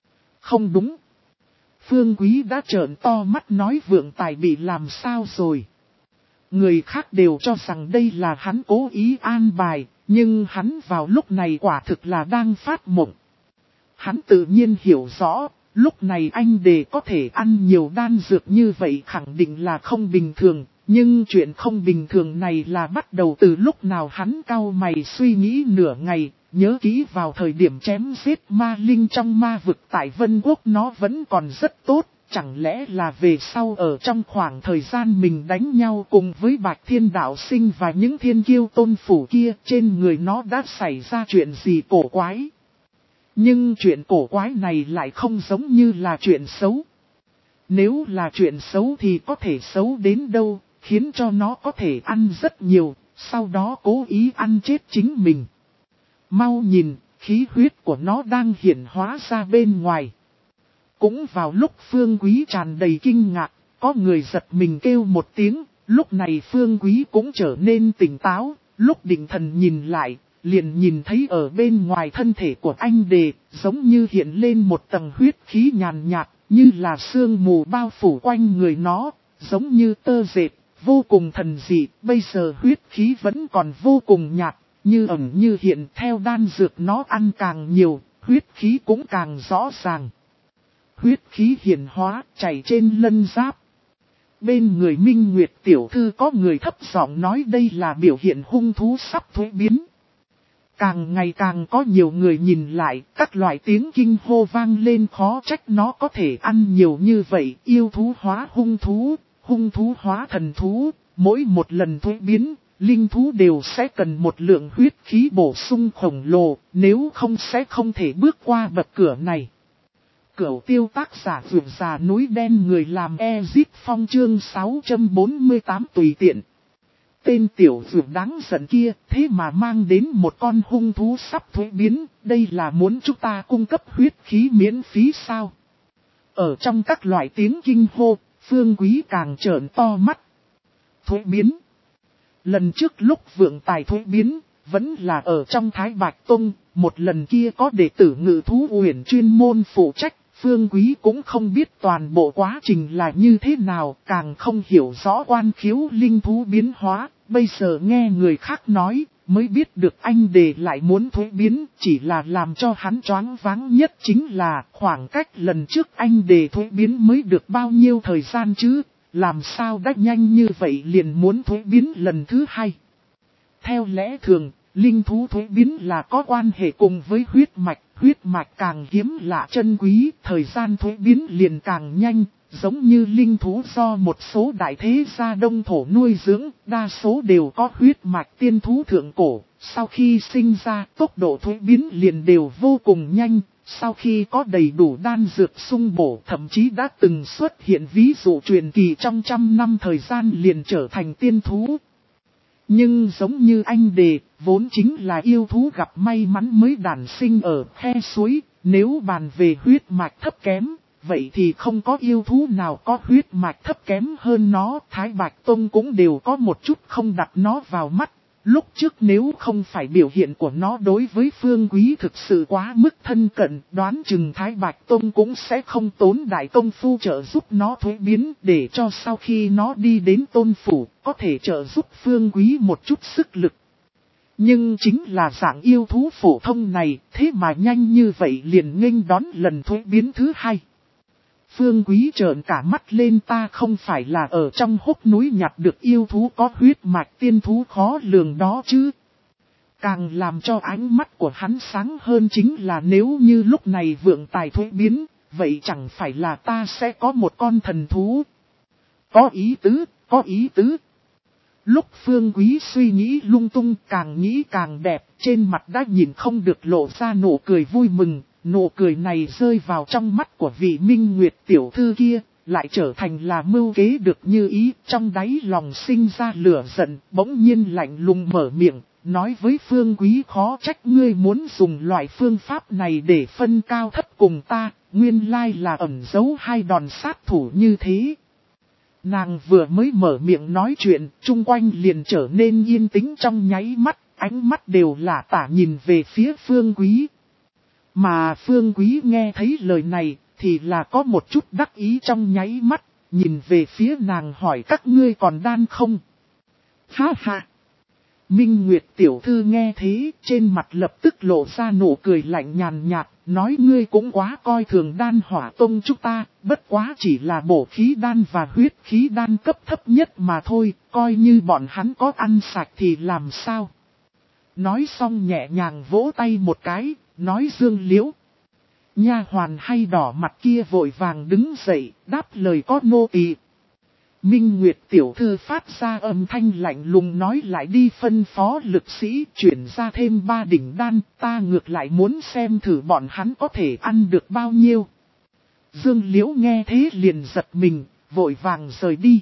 Không đúng. Phương Quý đã trợn to mắt nói Vượng Tài bị làm sao rồi. Người khác đều cho rằng đây là hắn cố ý an bài, nhưng hắn vào lúc này quả thực là đang phát mộng. Hắn tự nhiên hiểu rõ, lúc này anh Đề có thể ăn nhiều đan dược như vậy khẳng định là không bình thường, nhưng chuyện không bình thường này là bắt đầu từ lúc nào hắn cau mày suy nghĩ nửa ngày, nhớ kỹ vào thời điểm chém giết ma linh trong ma vực tại Vân Quốc nó vẫn còn rất tốt. Chẳng lẽ là về sau ở trong khoảng thời gian mình đánh nhau cùng với Bạch Thiên Đạo Sinh và những thiên kiêu tôn phủ kia trên người nó đã xảy ra chuyện gì cổ quái. Nhưng chuyện cổ quái này lại không giống như là chuyện xấu. Nếu là chuyện xấu thì có thể xấu đến đâu, khiến cho nó có thể ăn rất nhiều, sau đó cố ý ăn chết chính mình. Mau nhìn, khí huyết của nó đang hiển hóa ra bên ngoài. Cũng vào lúc Phương Quý tràn đầy kinh ngạc, có người giật mình kêu một tiếng, lúc này Phương Quý cũng trở nên tỉnh táo, lúc định thần nhìn lại, liền nhìn thấy ở bên ngoài thân thể của anh Đề, giống như hiện lên một tầng huyết khí nhàn nhạt, như là sương mù bao phủ quanh người nó, giống như tơ dệt, vô cùng thần dị, bây giờ huyết khí vẫn còn vô cùng nhạt, như ẩn như hiện theo đan dược nó ăn càng nhiều, huyết khí cũng càng rõ ràng. Huyết khí hiển hóa chảy trên lân giáp. Bên người Minh Nguyệt tiểu thư có người thấp giọng nói đây là biểu hiện hung thú sắp thuế biến. Càng ngày càng có nhiều người nhìn lại, các loại tiếng kinh hô vang lên khó trách nó có thể ăn nhiều như vậy, yêu thú hóa hung thú, hung thú hóa thần thú, mỗi một lần thuế biến, linh thú đều sẽ cần một lượng huyết khí bổ sung khổng lồ, nếu không sẽ không thể bước qua bậc cửa này. Cửu tiêu tác giả vượt già núi đen người làm Ezip Phong chương sáu trăm bốn mươi tám tùy tiện. Tên tiểu vượt đáng giận kia thế mà mang đến một con hung thú sắp thuế biến, đây là muốn chúng ta cung cấp huyết khí miễn phí sao? Ở trong các loại tiếng kinh hô, Phương Quý càng trợn to mắt. Thuế biến. Lần trước lúc Vượng Tài thuế biến, vẫn là ở trong Thái Bạch Tông, một lần kia có đệ tử ngự thú uyển chuyên môn phụ trách. Phương Quý cũng không biết toàn bộ quá trình là như thế nào, càng không hiểu rõ quan khiếu linh thú biến hóa, bây giờ nghe người khác nói, mới biết được anh Đề lại muốn thuế biến, chỉ là làm cho hắn choáng váng nhất chính là khoảng cách lần trước anh Đề thuế biến mới được bao nhiêu thời gian chứ, làm sao đã nhanh như vậy liền muốn thuế biến lần thứ hai. Theo lẽ thường, linh thú thuế biến là có quan hệ cùng với huyết mạch, huyết mạch càng hiếm lạ chân quý, thời gian thuế biến liền càng nhanh, giống như linh thú do một số đại thế gia đông thổ nuôi dưỡng, đa số đều có huyết mạch tiên thú thượng cổ, sau khi sinh ra tốc độ thuế biến liền đều vô cùng nhanh, sau khi có đầy đủ đan dược sung bổ thậm chí đã từng xuất hiện ví dụ truyền kỳ trong trăm năm thời gian liền trở thành tiên thú. Nhưng giống như anh Đề, vốn chính là yêu thú gặp may mắn mới đản sinh ở khe suối, nếu bàn về huyết mạch thấp kém, vậy thì không có yêu thú nào có huyết mạch thấp kém hơn nó. Thái Bạch Tông cũng đều có một chút không đặt nó vào mắt. Lúc trước nếu không phải biểu hiện của nó đối với Phương Quý thực sự quá mức thân cận, đoán chừng Thái Bạch Tông cũng sẽ không tốn đại công phu trợ giúp nó thuế biến, để cho sau khi nó đi đến tôn phủ, có thể trợ giúp Phương Quý một chút sức lực. Nhưng chính là dạng yêu thú phổ thông này, thế mà nhanh như vậy liền nghênh đón lần thuế biến thứ hai. Phương Quý trợn cả mắt lên, ta không phải là ở trong hốc núi nhặt được yêu thú có huyết mạch tiên thú khó lường đó chứ. Càng làm cho ánh mắt của hắn sáng hơn chính là nếu như lúc này Vượng Tài thuế biến, vậy chẳng phải là ta sẽ có một con thần thú. Có ý tứ, có ý tứ. Lúc Phương Quý suy nghĩ lung tung, càng nghĩ càng đẹp, trên mặt đã nhìn không được lộ ra nụ cười vui mừng. Nụ cười này rơi vào trong mắt của vị Minh Nguyệt tiểu thư kia, lại trở thành là mưu kế được như ý, trong đáy lòng sinh ra lửa giận, bỗng nhiên lạnh lùng mở miệng, nói với Phương Quý khó trách ngươi muốn dùng loại phương pháp này để phân cao thấp cùng ta, nguyên lai là ẩn giấu hai đòn sát thủ như thế. Nàng vừa mới mở miệng nói chuyện, chung quanh liền trở nên yên tĩnh trong nháy mắt, ánh mắt đều là tả nhìn về phía Phương Quý. Mà Phương Quý nghe thấy lời này, thì là có một chút đắc ý trong nháy mắt, nhìn về phía nàng hỏi các ngươi còn đan không? Ha ha! Minh Nguyệt tiểu thư nghe thế, trên mặt lập tức lộ ra nụ cười lạnh nhàn nhạt, nói ngươi cũng quá coi thường đan hỏa tông chúng ta, bất quá chỉ là bổ khí đan và huyết khí đan cấp thấp nhất mà thôi, coi như bọn hắn có ăn sạch thì làm sao? Nói xong nhẹ nhàng vỗ tay một cái, nói Dương Liễu. Nha hoàn hay đỏ mặt kia vội vàng đứng dậy, đáp lời có nô tỳ. Minh Nguyệt tiểu thư phát ra âm thanh lạnh lùng nói lại đi phân phó lực sĩ chuyển ra thêm ba đỉnh đan, ta ngược lại muốn xem thử bọn hắn có thể ăn được bao nhiêu. Dương Liễu nghe thế liền giật mình, vội vàng rời đi.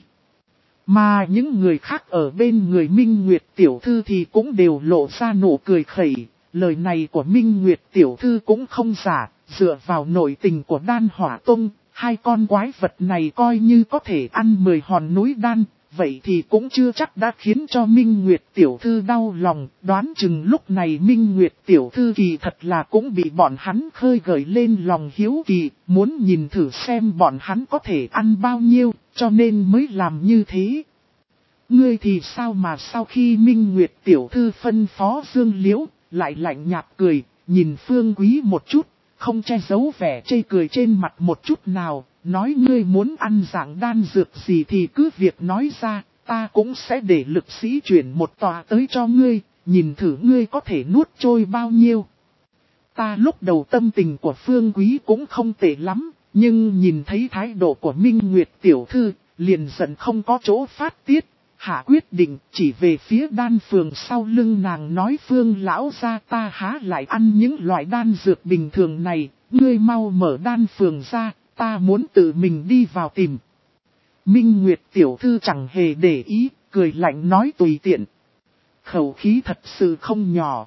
Mà những người khác ở bên người Minh Nguyệt tiểu thư thì cũng đều lộ ra nụ cười khẩy, lời này của Minh Nguyệt tiểu thư cũng không giả, dựa vào nội tình của đan hỏa tông. Hai con quái vật này coi như có thể ăn mười hòn núi đan, vậy thì cũng chưa chắc đã khiến cho Minh Nguyệt tiểu thư đau lòng, đoán chừng lúc này Minh Nguyệt tiểu thư kỳ thật là cũng bị bọn hắn khơi gợi lên lòng hiếu kỳ, muốn nhìn thử xem bọn hắn có thể ăn bao nhiêu, cho nên mới làm như thế. Ngươi thì sao mà sau khi Minh Nguyệt tiểu thư phân phó Dương Liễu, lại lạnh nhạt cười, nhìn Phương Quý một chút. Không che giấu vẻ chê cười trên mặt một chút nào, nói ngươi muốn ăn dạng đan dược gì thì cứ việc nói ra, ta cũng sẽ để lực sĩ chuyển một tòa tới cho ngươi, nhìn thử ngươi có thể nuốt trôi bao nhiêu. Ta lúc đầu tâm tình của Phương Quý cũng không tệ lắm, nhưng nhìn thấy thái độ của Minh Nguyệt tiểu thư, liền giận không có chỗ phát tiết. Hạ quyết định chỉ về phía đan phường sau lưng nàng nói Phương lão gia ta há lại ăn những loại đan dược bình thường này, ngươi mau mở đan phường ra, ta muốn tự mình đi vào tìm. Minh Nguyệt tiểu thư chẳng hề để ý, cười lạnh nói tùy tiện. Khẩu khí thật sự không nhỏ.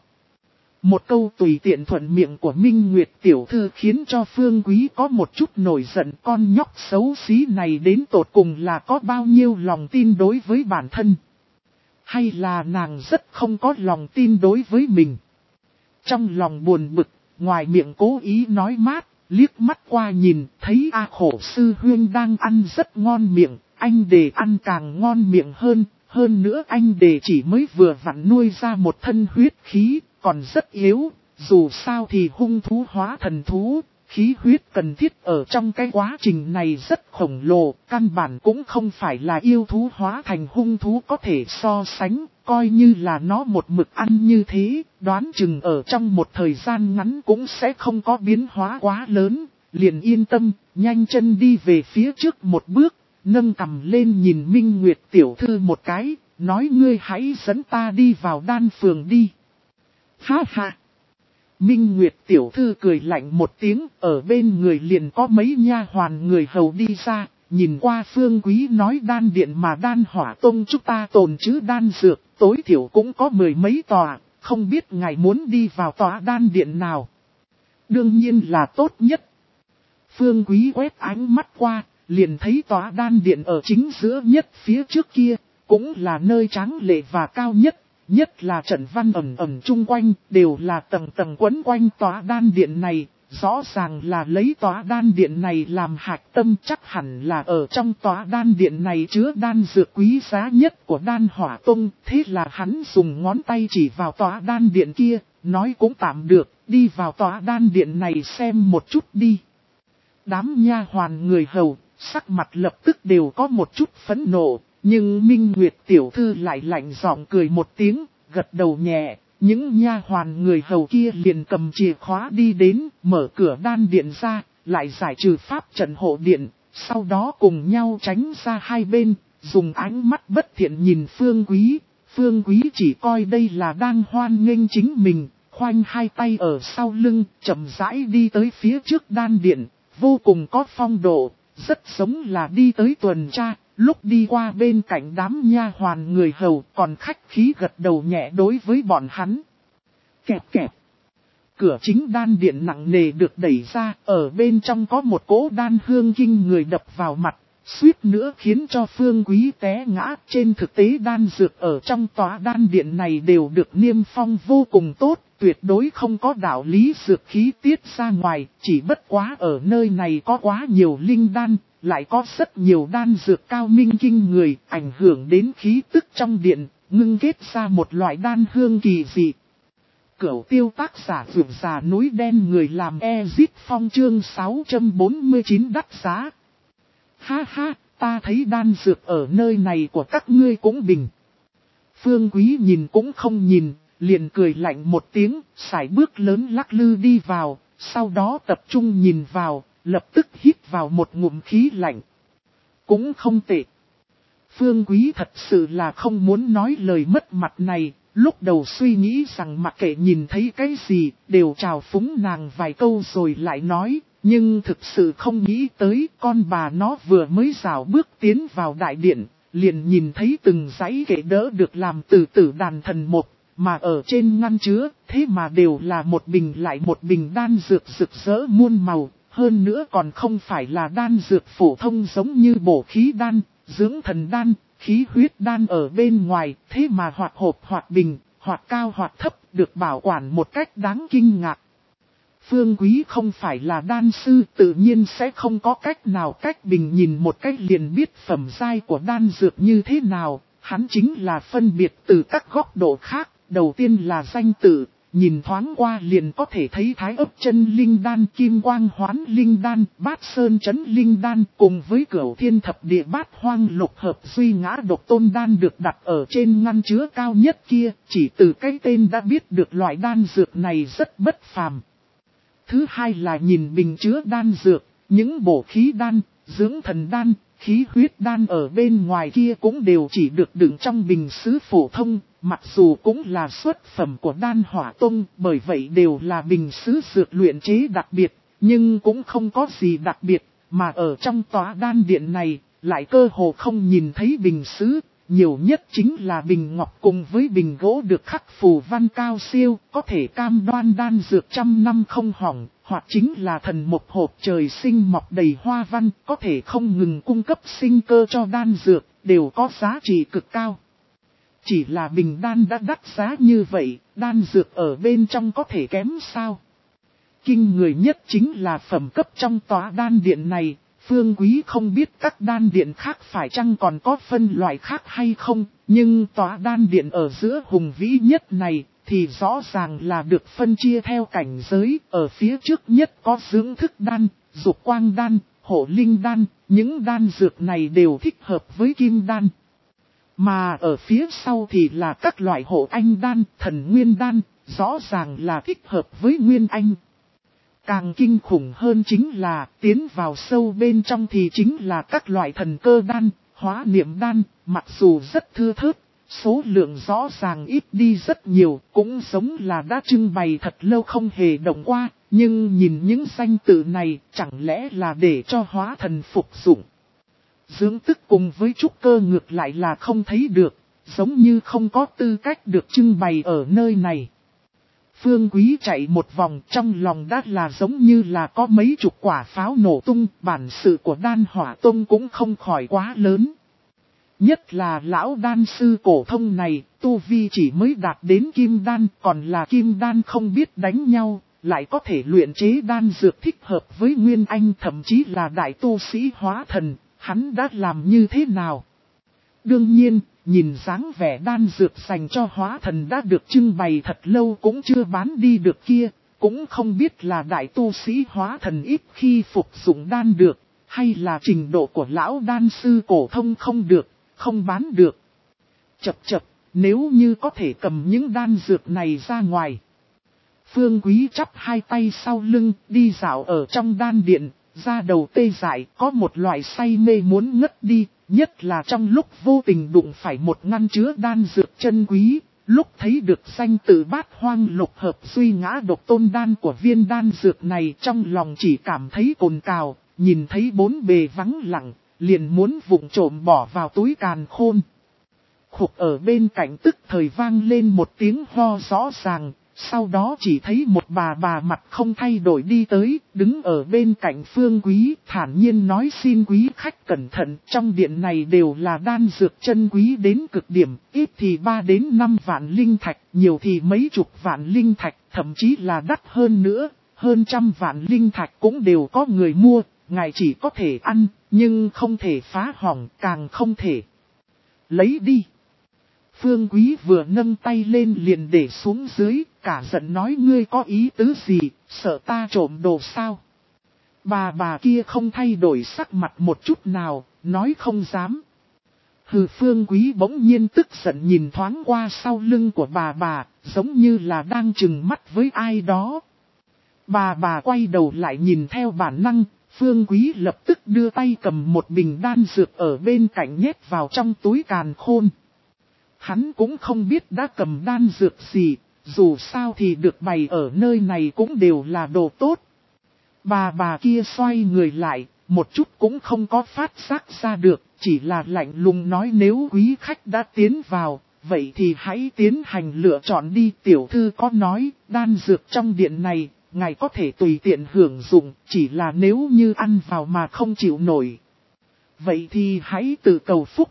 Một câu tùy tiện thuận miệng của Minh Nguyệt tiểu thư khiến cho Phương Quý có một chút nổi giận, con nhóc xấu xí này đến tột cùng là có bao nhiêu lòng tin đối với bản thân. Hay là nàng rất không có lòng tin đối với mình. Trong lòng buồn bực, ngoài miệng cố ý nói mát, liếc mắt qua nhìn, thấy A Khổ sư huyên đang ăn rất ngon miệng, anh để ăn càng ngon miệng hơn, hơn nữa anh để chỉ mới vừa vặn nuôi ra một thân huyết khí. Còn rất yếu, dù sao thì hung thú hóa thần thú, khí huyết cần thiết ở trong cái quá trình này rất khổng lồ, căn bản cũng không phải là yêu thú hóa thành hung thú có thể so sánh, coi như là nó một mực ăn như thế, đoán chừng ở trong một thời gian ngắn cũng sẽ không có biến hóa quá lớn, liền yên tâm, nhanh chân đi về phía trước một bước, nâng cằm lên nhìn Minh Nguyệt tiểu thư một cái, nói ngươi hãy dẫn ta đi vào đan phường đi. Ha ha! Minh Nguyệt tiểu thư cười lạnh một tiếng, ở bên người liền có mấy nha hoàn người hầu đi ra, nhìn qua Phương Quý nói đan điện mà đan hỏa tông chúng ta tồn trữ đan dược, tối thiểu cũng có mười mấy tòa, không biết ngài muốn đi vào tòa đan điện nào. Đương nhiên là tốt nhất. Phương Quý quét ánh mắt qua, liền thấy tòa đan điện ở chính giữa nhất phía trước kia, cũng là nơi tráng lệ và cao nhất. Nhất là trận văn ẩm ẩm chung quanh, đều là tầng tầng quấn quanh tòa đan điện này, rõ ràng là lấy tòa đan điện này làm hạch tâm, chắc hẳn là ở trong tòa đan điện này chứa đan dược quý giá nhất của đan hỏa tông, thế là hắn dùng ngón tay chỉ vào tòa đan điện kia, nói cũng tạm được, đi vào tòa đan điện này xem một chút đi. Đám nha hoàn người hầu, sắc mặt lập tức đều có một chút phẫn nộ. Nhưng Minh Nguyệt tiểu thư lại lạnh giọng cười một tiếng, gật đầu nhẹ, những nha hoàn người hầu kia liền cầm chìa khóa đi đến, mở cửa đan điện ra, lại giải trừ pháp trận hộ điện, sau đó cùng nhau tránh ra hai bên, dùng ánh mắt bất thiện nhìn Phương Quý. Phương Quý chỉ coi đây là đang hoan nghênh chính mình, khoanh hai tay ở sau lưng, chậm rãi đi tới phía trước đan điện, vô cùng có phong độ, rất giống là đi tới tuần tra. lúc đi qua bên cạnh đám nha hoàn người hầu còn khách khí gật đầu nhẹ đối với bọn hắn. Kẹp kẹp. Cửa chính đan điện nặng nề được đẩy ra, ở bên trong có một cỗ đan hương kinh người đập vào mặt, suýt nữa khiến cho Phương Quý té ngã. Trên thực tế đan dược ở trong tòa đan điện này đều được niêm phong vô cùng tốt, tuyệt đối không có đạo lý dược khí tiết ra ngoài, chỉ bất quá ở nơi này có quá nhiều linh đan, lại có rất nhiều đan dược cao minh kinh người, ảnh hưởng đến khí tức trong điện, ngưng kết ra một loại đan hương kỳ dị. Cửu tiêu tác giả vượt già núi đen người làm Ezit Phong chương sáu trăm bốn mươi chín đắt giá. Ha ha, ta thấy đan dược ở nơi này của các ngươi cũng bình. Phương Quý nhìn cũng không nhìn, liền cười lạnh một tiếng, sải bước lớn lắc lư đi vào, sau đó tập trung nhìn vào, lập tức hít vào một ngụm khí lạnh. Cũng không tệ. Phương Quý thật sự là không muốn nói lời mất mặt này, lúc đầu suy nghĩ rằng mặc kệ nhìn thấy cái gì, đều chào phúng nàng vài câu rồi lại nói, nhưng thực sự không nghĩ tới con bà nó vừa mới rảo bước tiến vào đại điện, liền nhìn thấy từng dãy kệ đỡ được làm từ tử đàn thần một, mà ở trên ngăn chứa, thế mà đều là một bình lại một bình đan dược rực rỡ muôn màu, hơn nữa còn không phải là đan dược phổ thông giống như bổ khí đan, dưỡng thần đan, khí huyết đan ở bên ngoài, thế mà hoạt hộp hoạt bình, hoạt cao hoạt thấp, được bảo quản một cách đáng kinh ngạc. Phương Quý không phải là đan sư, tự nhiên sẽ không có cách nào cách bình nhìn một cách liền biết phẩm giai của đan dược như thế nào, hắn chính là phân biệt từ các góc độ khác, đầu tiên là danh tự. Nhìn thoáng qua liền có thể thấy thái ấp chân linh đan, kim quang hoán linh đan, bát sơn chấn linh đan cùng với cửu thiên thập địa bát hoang lục hợp duy ngã độc tôn đan được đặt ở trên ngăn chứa cao nhất kia, chỉ từ cái tên đã biết được loại đan dược này rất bất phàm. Thứ hai là nhìn bình chứa đan dược, những bổ khí đan, dưỡng thần đan, khí huyết đan ở bên ngoài kia cũng đều chỉ được đựng trong bình sứ phổ thông. Mặc dù cũng là xuất phẩm của đan hỏa tông, bởi vậy đều là bình sứ dược luyện chế đặc biệt, nhưng cũng không có gì đặc biệt, mà ở trong tòa đan điện này, lại cơ hồ không nhìn thấy bình sứ, nhiều nhất chính là bình ngọc cùng với bình gỗ được khắc phù văn cao siêu, có thể cam đoan đan dược trăm năm không hỏng, hoặc chính là thần một hộp trời sinh mọc đầy hoa văn, có thể không ngừng cung cấp sinh cơ cho đan dược, đều có giá trị cực cao. Chỉ là bình đan đã đắt giá như vậy, đan dược ở bên trong có thể kém sao? Kinh người nhất chính là phẩm cấp trong tòa đan điện này, Phương Quý không biết các đan điện khác phải chăng còn có phân loại khác hay không, nhưng tòa đan điện ở giữa hùng vĩ nhất này thì rõ ràng là được phân chia theo cảnh giới, ở phía trước nhất có dưỡng thức đan, dục quang đan, hộ linh đan, những đan dược này đều thích hợp với kim đan. Mà ở phía sau thì là các loại hộ anh đan, thần nguyên đan, rõ ràng là thích hợp với nguyên anh. Càng kinh khủng hơn chính là tiến vào sâu bên trong thì chính là các loại thần cơ đan, hóa niệm đan, mặc dù rất thưa thớt, số lượng rõ ràng ít đi rất nhiều, cũng giống là đã trưng bày thật lâu không hề động qua, nhưng nhìn những danh tự này chẳng lẽ là để cho hóa thần phục dụng. Dưỡng tức cùng với trúc cơ ngược lại là không thấy được, giống như không có tư cách được trưng bày ở nơi này. Phương Quý chạy một vòng trong lòng đã là giống như là có mấy chục quả pháo nổ tung, bản sự của đan hỏa tông cũng không khỏi quá lớn. Nhất là lão đan sư cổ thông này, tu vi chỉ mới đạt đến kim đan, còn là kim đan không biết đánh nhau, lại có thể luyện chế đan dược thích hợp với nguyên anh, thậm chí là đại tu sĩ hóa thần. Hắn đã làm như thế nào? Đương nhiên, nhìn dáng vẻ đan dược dành cho hóa thần đã được trưng bày thật lâu cũng chưa bán đi được kia, cũng không biết là đại tu sĩ hóa thần ít khi phục dụng đan được, hay là trình độ của lão đan sư cổ thông không được, không bán được. Chập chập, nếu như có thể cầm những đan dược này ra ngoài. Phương Quý chắp hai tay sau lưng, đi dạo ở trong đan điện. Da đầu tê dại, có một loại say mê muốn ngất đi, nhất là trong lúc vô tình đụng phải một ngăn chứa đan dược chân quý, lúc thấy được danh tự bát hoang lục hợp duy ngã độc tôn đan của viên đan dược này trong lòng chỉ cảm thấy cồn cào, nhìn thấy bốn bề vắng lặng, liền muốn vụng trộm bỏ vào túi càn khôn. Khục ở bên cạnh tức thời vang lên một tiếng ho rõ ràng, sau đó chỉ thấy một bà bà mặt không thay đổi đi tới, đứng ở bên cạnh Phương Quý, thản nhiên nói xin quý khách cẩn thận, trong điện này đều là đan dược chân quý đến cực điểm, ít thì ba đến năm vạn linh thạch, nhiều thì mấy chục vạn linh thạch, thậm chí là đắt hơn nữa, hơn trăm vạn linh thạch cũng đều có người mua, ngài chỉ có thể ăn, nhưng không thể phá hỏng, càng không thể lấy đi. Phương Quý vừa nâng tay lên liền để xuống dưới, cả giận nói ngươi có ý tứ gì, sợ ta trộm đồ sao. Bà bà kia không thay đổi sắc mặt một chút nào, nói không dám. Hừ, Phương Quý bỗng nhiên tức giận nhìn thoáng qua sau lưng của bà bà, giống như là đang trừng mắt với ai đó. Bà bà quay đầu lại nhìn theo bản năng, Phương Quý lập tức đưa tay cầm một bình đan dược ở bên cạnh nhét vào trong túi càn khôn. Hắn cũng không biết đã cầm đan dược gì, dù sao thì được bày ở nơi này cũng đều là đồ tốt. Bà bà kia xoay người lại, một chút cũng không có phát giác ra được, chỉ là lạnh lùng nói nếu quý khách đã tiến vào, vậy thì hãy tiến hành lựa chọn đi. Tiểu thư có nói, đan dược trong điện này, ngài có thể tùy tiện hưởng dụng, chỉ là nếu như ăn vào mà không chịu nổi. Vậy thì hãy tự cầu phúc.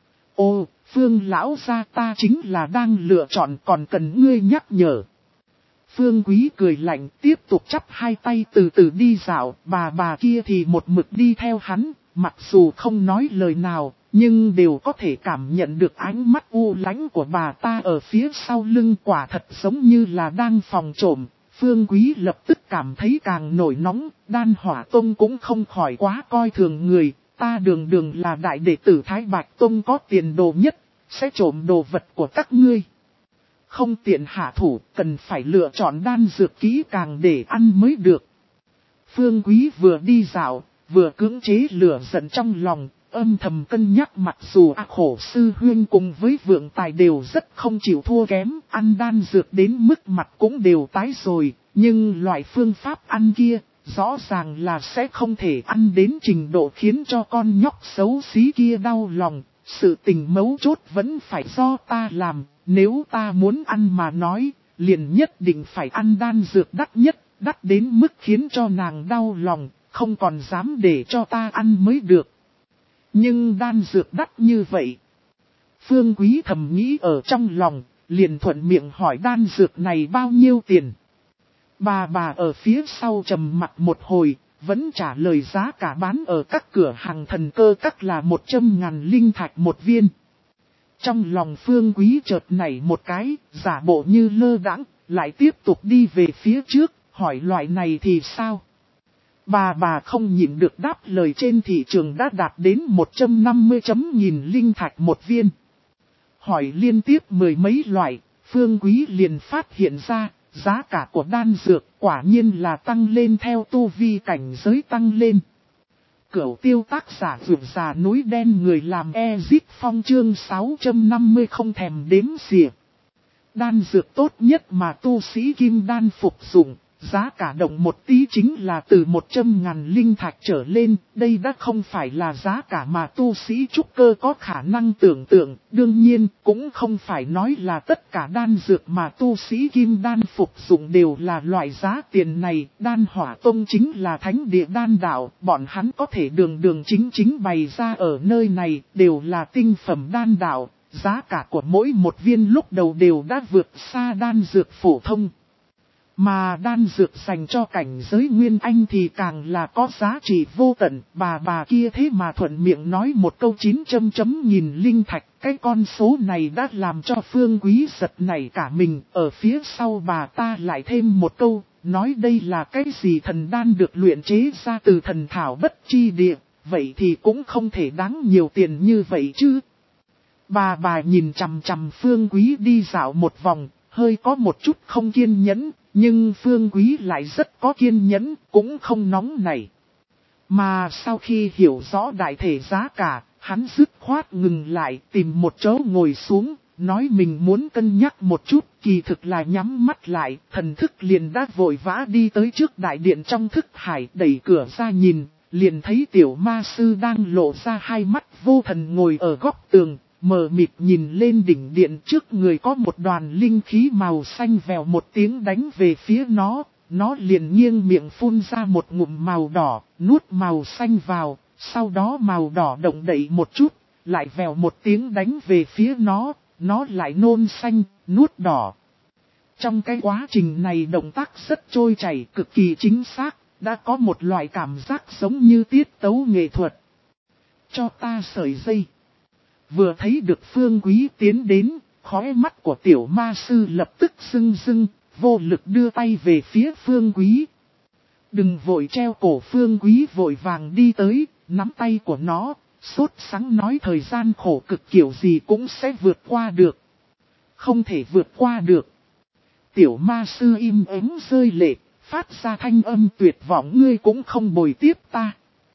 Ô, Phương lão gia ta chính là đang lựa chọn còn cần ngươi nhắc nhở. Phương Quý cười lạnh tiếp tục chắp hai tay từ từ đi dạo, bà bà kia thì một mực đi theo hắn, mặc dù không nói lời nào, nhưng đều có thể cảm nhận được ánh mắt u lãnh của bà ta ở phía sau lưng, quả thật giống như là đang phòng trộm. Phương Quý lập tức cảm thấy càng nổi nóng, Đan Hỏa Tông cũng không khỏi quá coi thường người. Ta đường đường là đại đệ tử Thái Bạch Tông có tiền đồ nhất, sẽ trộm đồ vật của các ngươi. Không tiện hạ thủ, cần phải lựa chọn đan dược kỹ càng để ăn mới được. Phương Quý vừa đi dạo, vừa cưỡng chế lửa giận trong lòng, âm thầm cân nhắc mặc dù A Khổ Sư Huyên cùng với Vượng Tài đều rất không chịu thua kém, ăn đan dược đến mức mặt cũng đều tái rồi, nhưng loại phương pháp ăn kia, rõ ràng là sẽ không thể ăn đến trình độ khiến cho con nhóc xấu xí kia đau lòng. Sự tình mấu chốt vẫn phải do ta làm, nếu ta muốn ăn mà nói, liền nhất định phải ăn đan dược đắt nhất, đắt đến mức khiến cho nàng đau lòng, không còn dám để cho ta ăn mới được. Nhưng đan dược đắt như vậy. Phương Quý thầm nghĩ ở trong lòng, liền thuận miệng hỏi đan dược này bao nhiêu tiền. Bà bà ở phía sau trầm mặt một hồi, vẫn trả lời giá cả bán ở các cửa hàng thần cơ các là một trăm ngàn linh thạch một viên. Trong lòng Phương Quý chợt nảy một cái, giả bộ như lơ đãng, lại tiếp tục đi về phía trước, hỏi loại này thì sao? Bà bà không nhịn được đáp lời trên thị trường đã đạt đến một trăm năm mươi chấm nghìn linh thạch một viên. Hỏi liên tiếp mười mấy loại, Phương Quý liền phát hiện ra, giá cả của đan dược quả nhiên là tăng lên theo tu vi cảnh giới tăng lên. Cửu tiêu tác giả vượt già núi đen người làm Ezit Phong chương sáu trăm năm mươi không thèm đếm xỉa. Đan dược tốt nhất mà tu sĩ kim đan phục dụng, giá cả động một tí chính là từ một trăm ngàn linh thạch trở lên, đây đã không phải là giá cả mà tu sĩ trúc cơ có khả năng tưởng tượng, đương nhiên cũng không phải nói là tất cả đan dược mà tu sĩ kim đan phục dụng đều là loại giá tiền này, Đan Hỏa Tông chính là thánh địa đan đạo, bọn hắn có thể đường đường chính chính bày ra ở nơi này, đều là tinh phẩm đan đạo, giá cả của mỗi một viên lúc đầu đều đã vượt xa đan dược phổ thông. Mà đan dược dành cho cảnh giới Nguyên Anh thì càng là có giá trị vô tận, bà bà kia thế mà thuận miệng nói một câu chín trăm chấm nghìn linh thạch, cái con số này đã làm cho Phương Quý giật nảy cả mình, ở phía sau bà ta lại thêm một câu, nói đây là cái gì thần đan được luyện chế ra từ thần thảo bất chi địa, vậy thì cũng không thể đáng nhiều tiền như vậy chứ. Bà bà nhìn chằm chằm Phương Quý đi dạo một vòng, hơi có một chút không kiên nhẫn, nhưng Phương Quý lại rất có kiên nhẫn, cũng không nóng nảy. Mà sau khi hiểu rõ đại thể giá cả, hắn dứt khoát ngừng lại tìm một chỗ ngồi xuống, nói mình muốn cân nhắc một chút, kỳ thực là nhắm mắt lại, thần thức liền đã vội vã đi tới trước đại điện trong thức hải, đẩy cửa ra nhìn, liền thấy tiểu ma sư đang lộ ra hai mắt vô thần ngồi ở góc tường, mờ mịt nhìn lên đỉnh điện, trước người có một đoàn linh khí màu xanh vèo một tiếng đánh về phía nó, nó liền nghiêng miệng phun ra một ngụm màu đỏ, nuốt màu xanh vào, sau đó màu đỏ động đậy một chút, lại vèo một tiếng đánh về phía nó, nó lại nôn xanh, nuốt đỏ. Trong cái quá trình này động tác rất trôi chảy, cực kỳ chính xác, đã có một loại cảm giác giống như tiết tấu nghệ thuật. Cho ta sợi dây. Vừa thấy được Phương Quý tiến đến, khóe mắt của tiểu ma sư lập tức rưng rưng, vô lực đưa tay về phía Phương Quý. Đừng vội treo cổ, Phương Quý vội vàng đi tới, nắm tay của nó, sốt sắng nói thời gian khổ cực kiểu gì cũng sẽ vượt qua được. Không thể vượt qua được. Tiểu ma sư im ắng rơi lệ, phát ra thanh âm tuyệt vọng, ngươi cũng không bồi tiếp ta.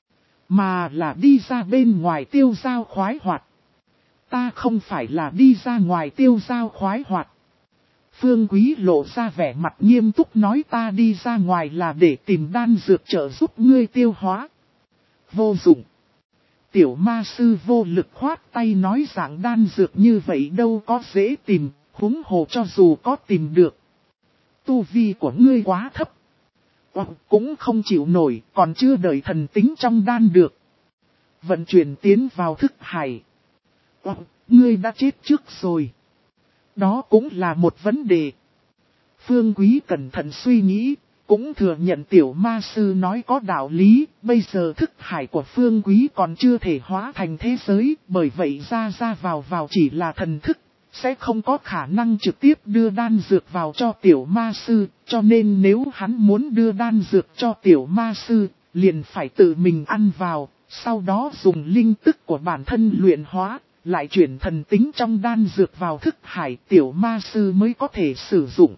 Mà là đi ra bên ngoài tiêu giao khoái hoạt. Ta không phải là đi ra ngoài tiêu giao khoái hoạt. Phương Quý lộ ra vẻ mặt nghiêm túc nói ta đi ra ngoài là để tìm đan dược trợ giúp ngươi tiêu hóa. Vô dụng. Tiểu ma sư vô lực khoát tay nói dạng đan dược như vậy đâu có dễ tìm, huống hồ cho dù có tìm được. Tu vi của ngươi quá thấp. Hoặc cũng không chịu nổi, còn chưa đợi thần tính trong đan được. Vận chuyển tiến vào thức hải. Hoặc ngươi đã chết trước rồi. Đó cũng là một vấn đề. Phương Quý cẩn thận suy nghĩ, cũng thừa nhận tiểu ma sư nói có đạo lý. Bây giờ thức hải của Phương Quý còn chưa thể hóa thành thế giới, bởi vậy ra ra vào vào chỉ là thần thức. Sẽ không có khả năng trực tiếp đưa đan dược vào cho tiểu ma sư, cho nên nếu hắn muốn đưa đan dược cho tiểu ma sư, liền phải tự mình ăn vào, sau đó dùng linh tức của bản thân luyện hóa, lại chuyển thần tính trong đan dược vào thức hải tiểu ma sư mới có thể sử dụng.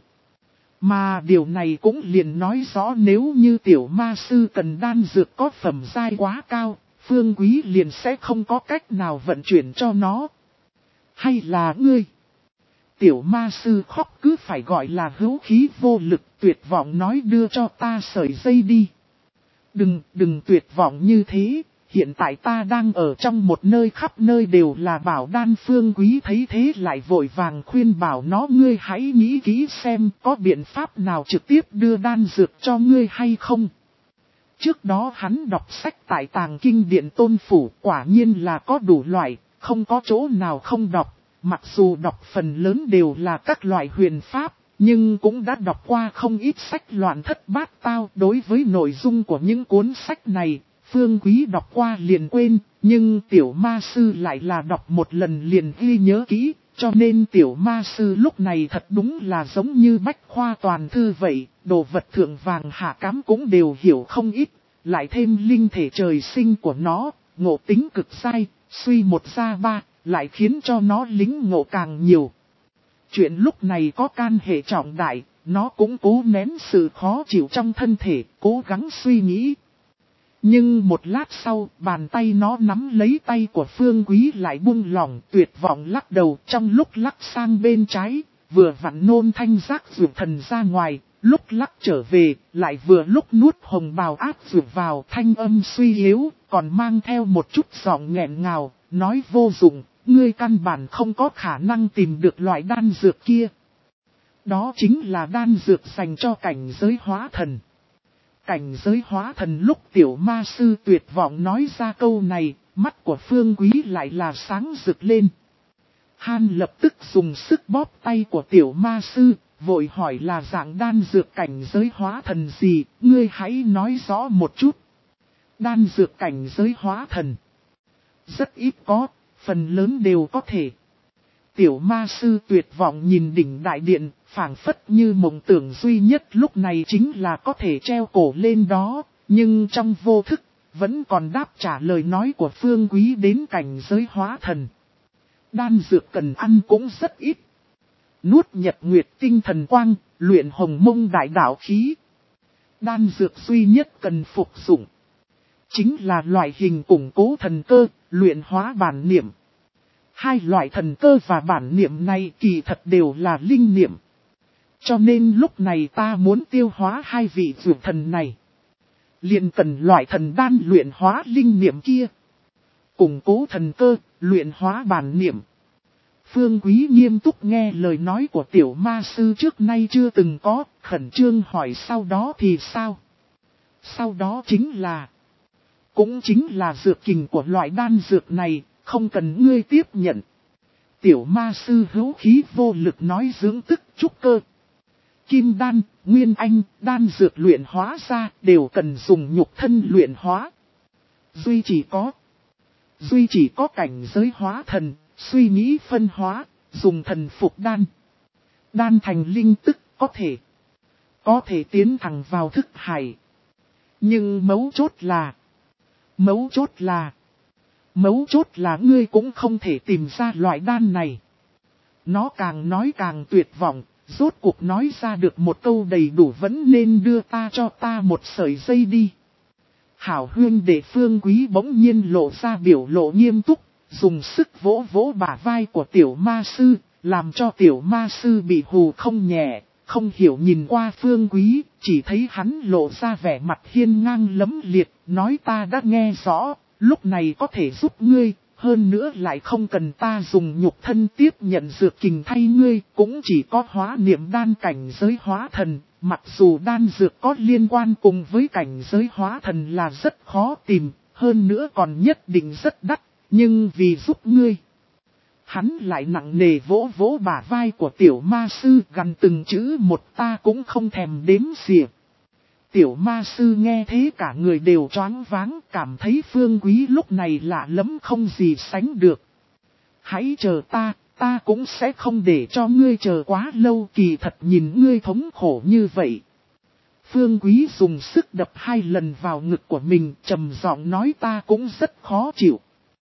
Mà điều này cũng liền nói rõ nếu như tiểu ma sư cần đan dược có phẩm giai quá cao, Phương Quý liền sẽ không có cách nào vận chuyển cho nó. Hay là ngươi? Tiểu ma sư khóc cứ phải gọi là hữu khí vô lực, tuyệt vọng nói đưa cho ta sợi dây đi. Đừng, đừng tuyệt vọng như thế, hiện tại ta đang ở trong một nơi khắp nơi đều là bảo đan. Phương Quý thấy thế lại vội vàng khuyên bảo nó ngươi hãy nghĩ kỹ xem có biện pháp nào trực tiếp đưa đan dược cho ngươi hay không. Trước đó hắn đọc sách tại tàng kinh điện Tôn Phủ quả nhiên là có đủ loại, không có chỗ nào không đọc. Mặc dù đọc phần lớn đều là các loại huyền pháp, nhưng cũng đã đọc qua không ít sách loạn thất bát tao. Đối với nội dung của những cuốn sách này, Phương Quý đọc qua liền quên, nhưng tiểu ma sư lại là đọc một lần liền ghi nhớ kỹ, cho nên tiểu ma sư lúc này thật đúng là giống như bách khoa toàn thư vậy, đồ vật thượng vàng hạ cám cũng đều hiểu không ít, lại thêm linh thể trời sinh của nó, ngộ tính cực sai, suy một ra ba. Lại khiến cho nó lính ngộ càng nhiều. Chuyện lúc này có can hệ trọng đại, nó cũng cố nén sự khó chịu trong thân thể, cố gắng suy nghĩ. Nhưng một lát sau, bàn tay nó nắm lấy tay của Phương Quý lại buông lỏng, tuyệt vọng lắc đầu. Trong lúc lắc sang bên trái, vừa vặn nôn thanh giác dược thần ra ngoài, lúc lắc trở về, lại vừa lúc nuốt hồng bào áp dược vào, thanh âm suy yếu, còn mang theo một chút giọng nghẹn ngào, nói vô dụng. Ngươi căn bản không có khả năng tìm được loại đan dược kia. Đó chính là đan dược dành cho cảnh giới hóa thần. Cảnh giới hóa thần lúc tiểu ma sư tuyệt vọng nói ra câu này, mắt của Phương Quý lại là sáng rực lên. Han lập tức dùng sức bóp tay của tiểu ma sư, vội hỏi là dạng đan dược cảnh giới hóa thần gì, ngươi hãy nói rõ một chút. Đan dược cảnh giới hóa thần. Rất ít có. Phần lớn đều có thể. Tiểu ma sư tuyệt vọng nhìn đỉnh đại điện, phảng phất như mộng tưởng duy nhất lúc này chính là có thể treo cổ lên đó, nhưng trong vô thức, vẫn còn đáp trả lời nói của Phương Quý đến cảnh giới hóa thần. Đan dược cần ăn cũng rất ít. Nuốt nhật nguyệt tinh thần quang, luyện hồng mông đại đạo khí. Đan dược duy nhất cần phục dụng chính là loại hình củng cố thần cơ, luyện hóa bản niệm. Hai loại thần cơ và bản niệm này kỳ thật đều là linh niệm. Cho nên lúc này ta muốn tiêu hóa hai vị dược thần này. liền cần loại thần đan luyện hóa linh niệm kia. Củng cố thần cơ, luyện hóa bản niệm. Phương Quý nghiêm túc nghe lời nói của tiểu ma sư trước nay chưa từng có, khẩn trương hỏi sau đó thì sao? Sau đó chính là, cũng chính là dược kình của loại đan dược này, không cần ngươi tiếp nhận. Tiểu ma sư hữu khí vô lực nói dưỡng tức trúc cơ. Kim đan, nguyên anh, đan dược luyện hóa ra đều cần dùng nhục thân luyện hóa. Duy chỉ có, duy chỉ có cảnh giới hóa thần, suy nghĩ phân hóa, dùng thần phục đan. Đan thành linh tức có thể, có thể tiến thẳng vào thức hải. Nhưng mấu chốt là, mấu chốt là, mấu chốt là ngươi cũng không thể tìm ra loại đan này. Nó càng nói càng tuyệt vọng, rốt cuộc nói ra được một câu đầy đủ vẫn nên đưa ta cho ta một sợi dây đi. Hảo huyên đệ Phương Quý bỗng nhiên lộ ra biểu lộ nghiêm túc, dùng sức vỗ vỗ bả vai của tiểu ma sư, làm cho tiểu ma sư bị hù không nhẹ, không hiểu nhìn qua Phương Quý, chỉ thấy hắn lộ ra vẻ mặt hiên ngang lấm liệt, nói ta đã nghe rõ, lúc này có thể giúp ngươi, hơn nữa lại không cần ta dùng nhục thân tiếp nhận dược kình thay ngươi, cũng chỉ có hóa niệm đan cảnh giới hóa thần, mặc dù đan dược có liên quan cùng với cảnh giới hóa thần là rất khó tìm, hơn nữa còn nhất định rất đắt, nhưng vì giúp ngươi. Hắn lại nặng nề vỗ vỗ bả vai của tiểu ma sư gần từng chữ một ta cũng không thèm đếm xỉa. Tiểu ma sư nghe thế cả người đều choáng váng, cảm thấy Phương Quý lúc này lạ lắm không gì sánh được. Hãy chờ ta, ta cũng sẽ không để cho ngươi chờ quá lâu, kỳ thật nhìn ngươi thống khổ như vậy. Phương Quý dùng sức đập hai lần vào ngực của mình, trầm giọng nói ta cũng rất khó chịu.